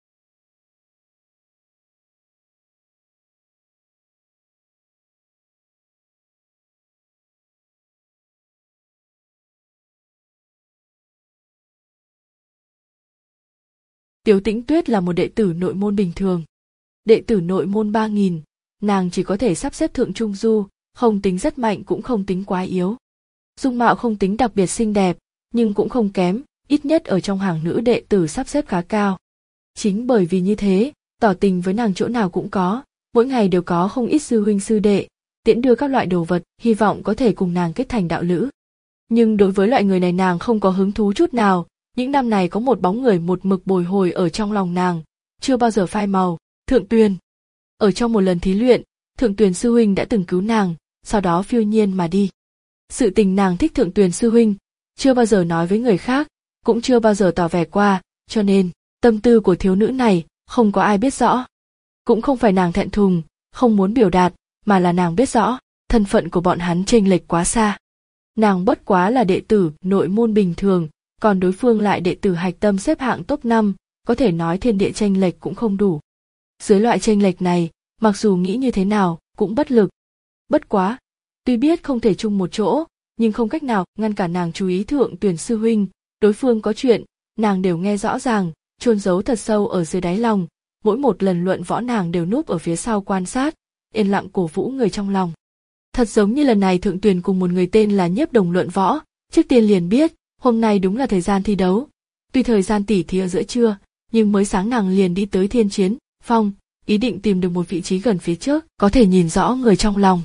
Tiếu Tĩnh Tuyết là một đệ tử nội môn bình thường. Đệ tử nội môn ba nghìn, nàng chỉ có thể sắp xếp thượng trung du, không tính rất mạnh cũng không tính quá yếu. Dung mạo không tính đặc biệt xinh đẹp, nhưng cũng không kém, ít nhất ở trong hàng nữ đệ tử sắp xếp khá cao. Chính bởi vì như thế, tỏ tình với nàng chỗ nào cũng có, mỗi ngày đều có không ít sư huynh sư đệ, tiễn đưa các loại đồ vật, hy vọng có thể cùng nàng kết thành đạo lữ. Nhưng đối với loại người này nàng không có hứng thú chút nào, những năm này có một bóng người một mực bồi hồi ở trong lòng nàng, chưa bao giờ phai màu, Thượng Tuyền. Ở trong một lần thí luyện, Thượng Tuyền sư huynh đã từng cứu nàng, sau đó phiêu nhiên mà đi. Sự tình nàng thích Thượng Tuyền sư huynh, chưa bao giờ nói với người khác, cũng chưa bao giờ tỏ vẻ qua, cho nên, tâm tư của thiếu nữ này, không có ai biết rõ. Cũng không phải nàng thẹn thùng, không muốn biểu đạt, mà là nàng biết rõ, thân phận của bọn hắn chênh lệch quá xa. Nàng bất quá là đệ tử nội môn bình thường, còn đối phương lại đệ tử hạch tâm xếp hạng top năm, có thể nói thiên địa chênh lệch cũng không đủ. Dưới loại chênh lệch này, mặc dù nghĩ như thế nào, cũng bất lực. Bất quá, tuy biết không thể chung một chỗ, nhưng không cách nào ngăn cản nàng chú ý Thượng Tuyền sư huynh, đối phương có chuyện, nàng đều nghe rõ ràng, chôn giấu thật sâu ở dưới đáy lòng, mỗi một lần luận võ nàng đều núp ở phía sau quan sát, yên lặng cổ vũ người trong lòng. Thật giống như lần này Thượng Tuyền cùng một người tên là Nhiếp Đồng luận võ, trước tiên liền biết, hôm nay đúng là thời gian thi đấu. Tuy thời gian tỉ thí ở giữa trưa, nhưng mới sáng nàng liền đi tới Thiên Chiến Phong, ý định tìm được một vị trí gần phía trước, có thể nhìn rõ người trong lòng.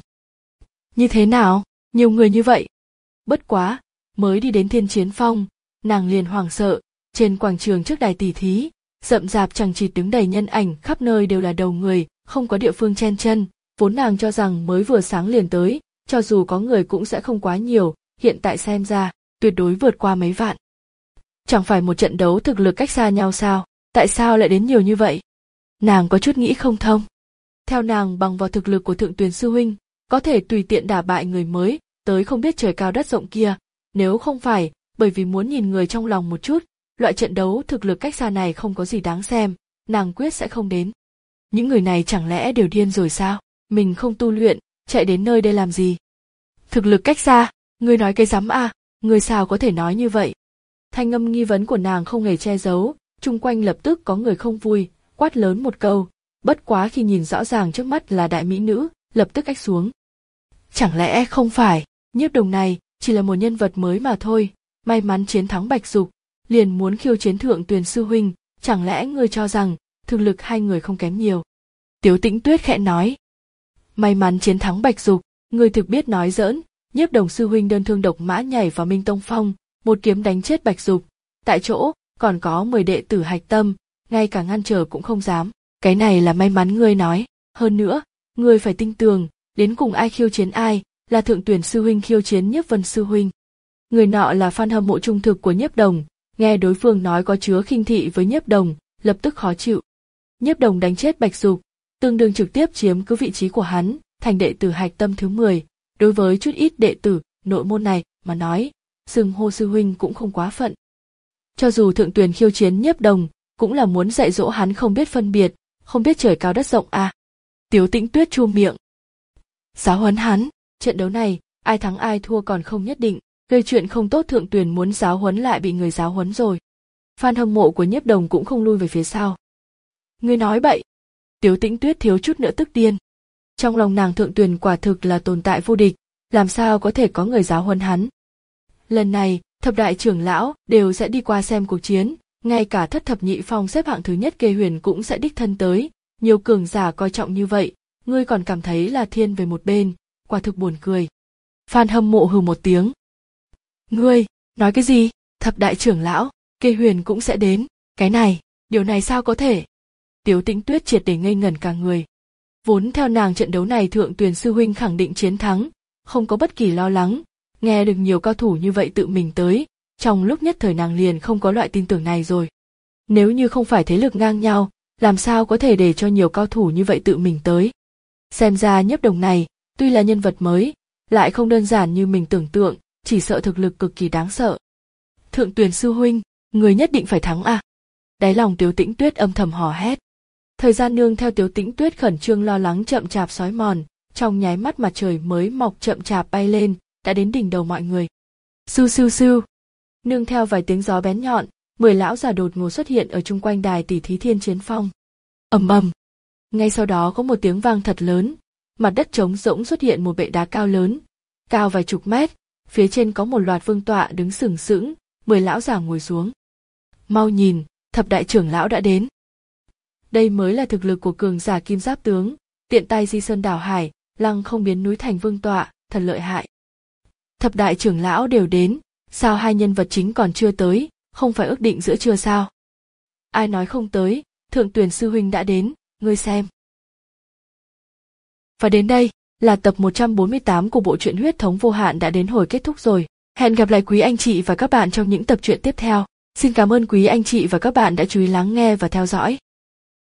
Như thế nào, nhiều người như vậy. Bất quá, mới đi đến Thiên Chiến Phong, nàng liền hoảng sợ, trên quảng trường trước đài tỉ thí, rậm rạp chằng chịt đứng đầy nhân ảnh, khắp nơi đều là đầu người, không có địa phương chen chân, vốn nàng cho rằng mới vừa sáng liền tới, cho dù có người cũng sẽ không quá nhiều, hiện tại xem ra, tuyệt đối vượt qua mấy vạn. Chẳng phải một trận đấu thực lực cách xa nhau sao, tại sao lại đến nhiều như vậy? Nàng có chút nghĩ không thông. Theo nàng bằng vào thực lực của Thượng Tuyền sư huynh, có thể tùy tiện đả bại người mới, tới không biết trời cao đất rộng kia, nếu không phải, bởi vì muốn nhìn người trong lòng một chút, loại trận đấu thực lực cách xa này không có gì đáng xem, nàng quyết sẽ không đến. Những người này chẳng lẽ đều điên rồi sao? Mình không tu luyện, chạy đến nơi đây làm gì? Thực lực cách xa, ngươi nói cái rắm à, ngươi sao có thể nói như vậy? Thanh âm nghi vấn của nàng không hề che giấu, chung quanh lập tức có người không vui, quát lớn một câu, bất quá khi nhìn rõ ràng trước mắt là đại mỹ nữ, lập tức ách xuống. Chẳng lẽ không phải, Nhiếp Đồng này chỉ là một nhân vật mới mà thôi, may mắn chiến thắng Bạch Dục, liền muốn khiêu chiến Thượng Tuyền sư huynh, chẳng lẽ ngươi cho rằng thực lực hai người không kém nhiều? Tiếu Tĩnh Tuyết khẽ nói. May mắn chiến thắng Bạch Dục, ngươi thực biết nói giỡn, Nhiếp Đồng sư huynh đơn thương độc mã nhảy vào Minh Tông Phong, một kiếm đánh chết Bạch Dục, tại chỗ còn có mười đệ tử hạch tâm, ngay cả ngăn trở cũng không dám. Cái này là may mắn ngươi nói, hơn nữa, ngươi phải tin tưởng, đến cùng ai khiêu chiến ai, là Thượng Tuyền sư huynh khiêu chiến Nhiếp Vân sư huynh. Người nọ là fan hâm mộ trung thực của Nhiếp Đồng, nghe đối phương nói có chứa khinh thị với Nhiếp Đồng, lập tức khó chịu. Nhiếp Đồng đánh chết Bạch Dục, tương đương trực tiếp chiếm cứ vị trí của hắn, thành đệ tử hạch tâm thứ mười, đối với chút ít đệ tử nội môn này mà nói, xưng hô sư huynh cũng không quá phận. Cho dù Thượng Tuyền khiêu chiến Nhiếp Đồng, cũng là muốn dạy dỗ hắn không biết phân biệt, không biết trời cao đất rộng à. Tiếu Tĩnh Tuyết chu miệng. Giáo huấn hắn, trận đấu này, ai thắng ai thua còn không nhất định, gây chuyện không tốt Thượng Tuyền muốn giáo huấn lại bị người giáo huấn rồi. Fan hâm mộ của Nhiếp Đồng cũng không lui về phía sau. Ngươi nói bậy. Tiếu Tĩnh Tuyết thiếu chút nữa tức điên. Trong lòng nàng Thượng Tuyền quả thực là tồn tại vô địch, làm sao có thể có người giáo huấn hắn. Lần này, thập đại trưởng lão đều sẽ đi qua xem cuộc chiến, ngay cả thất thập nhị phong xếp hạng thứ nhất Kê Huyền cũng sẽ đích thân tới, nhiều cường giả coi trọng như vậy, ngươi còn cảm thấy là thiên về một bên, quả thực buồn cười. Fan hâm mộ hừ một tiếng. Ngươi, nói cái gì? Thập đại trưởng lão, Kê Huyền cũng sẽ đến, cái này, điều này sao có thể? Tiếu Tĩnh Tuyết triệt để ngây ngẩn cả người. Vốn theo nàng trận đấu này Thượng Tuyền sư huynh khẳng định chiến thắng, không có bất kỳ lo lắng, nghe được nhiều cao thủ như vậy tự mình tới, trong lúc nhất thời nàng liền không có loại tin tưởng này rồi. Nếu như không phải thế lực ngang nhau, làm sao có thể để cho nhiều cao thủ như vậy tự mình tới? Xem ra Nhiếp Đồng này, tuy là nhân vật mới, lại không đơn giản như mình tưởng tượng, chỉ sợ thực lực cực kỳ đáng sợ. Thượng Tuyền sư huynh, người nhất định phải thắng à? Đáy lòng Tiếu Tĩnh Tuyết âm thầm hò hét. Thời gian nương theo Tiếu Tĩnh Tuyết khẩn trương lo lắng chậm chạp xói mòn, trong nháy mắt mặt trời mới mọc chậm chạp bay lên, đã đến đỉnh đầu mọi người. Sưu sưu sưu. Nương theo vài tiếng gió bén nhọn, mười lão già đột ngột xuất hiện ở chung quanh đài tỉ thí Thiên Chiến Phong. Ầm ầm. Ngay sau đó có một tiếng vang thật lớn, mặt đất trống rỗng xuất hiện một bệ đá cao lớn, cao vài chục mét, phía trên có một loạt vương tọa đứng sừng sững, mười lão già ngồi xuống. Mau nhìn, thập đại trưởng lão đã đến. Đây mới là thực lực của cường giả kim giáp tướng, tiện tay di sơn đảo hải, lăng không biến núi thành vương tọa, thật lợi hại. Thập đại trưởng lão đều đến, sao hai nhân vật chính còn chưa tới, không phải ước định giữa trưa sao? Ai nói không tới, Thượng Tuyển sư huynh đã đến, ngươi xem. Và đến đây, là tập một trăm bốn mươi tám của bộ truyện Huyết thống vô hạn đã đến hồi kết thúc rồi. Hẹn gặp lại quý anh chị và các bạn trong những tập truyện tiếp theo. Xin cảm ơn quý anh chị và các bạn đã chú ý lắng nghe và theo dõi.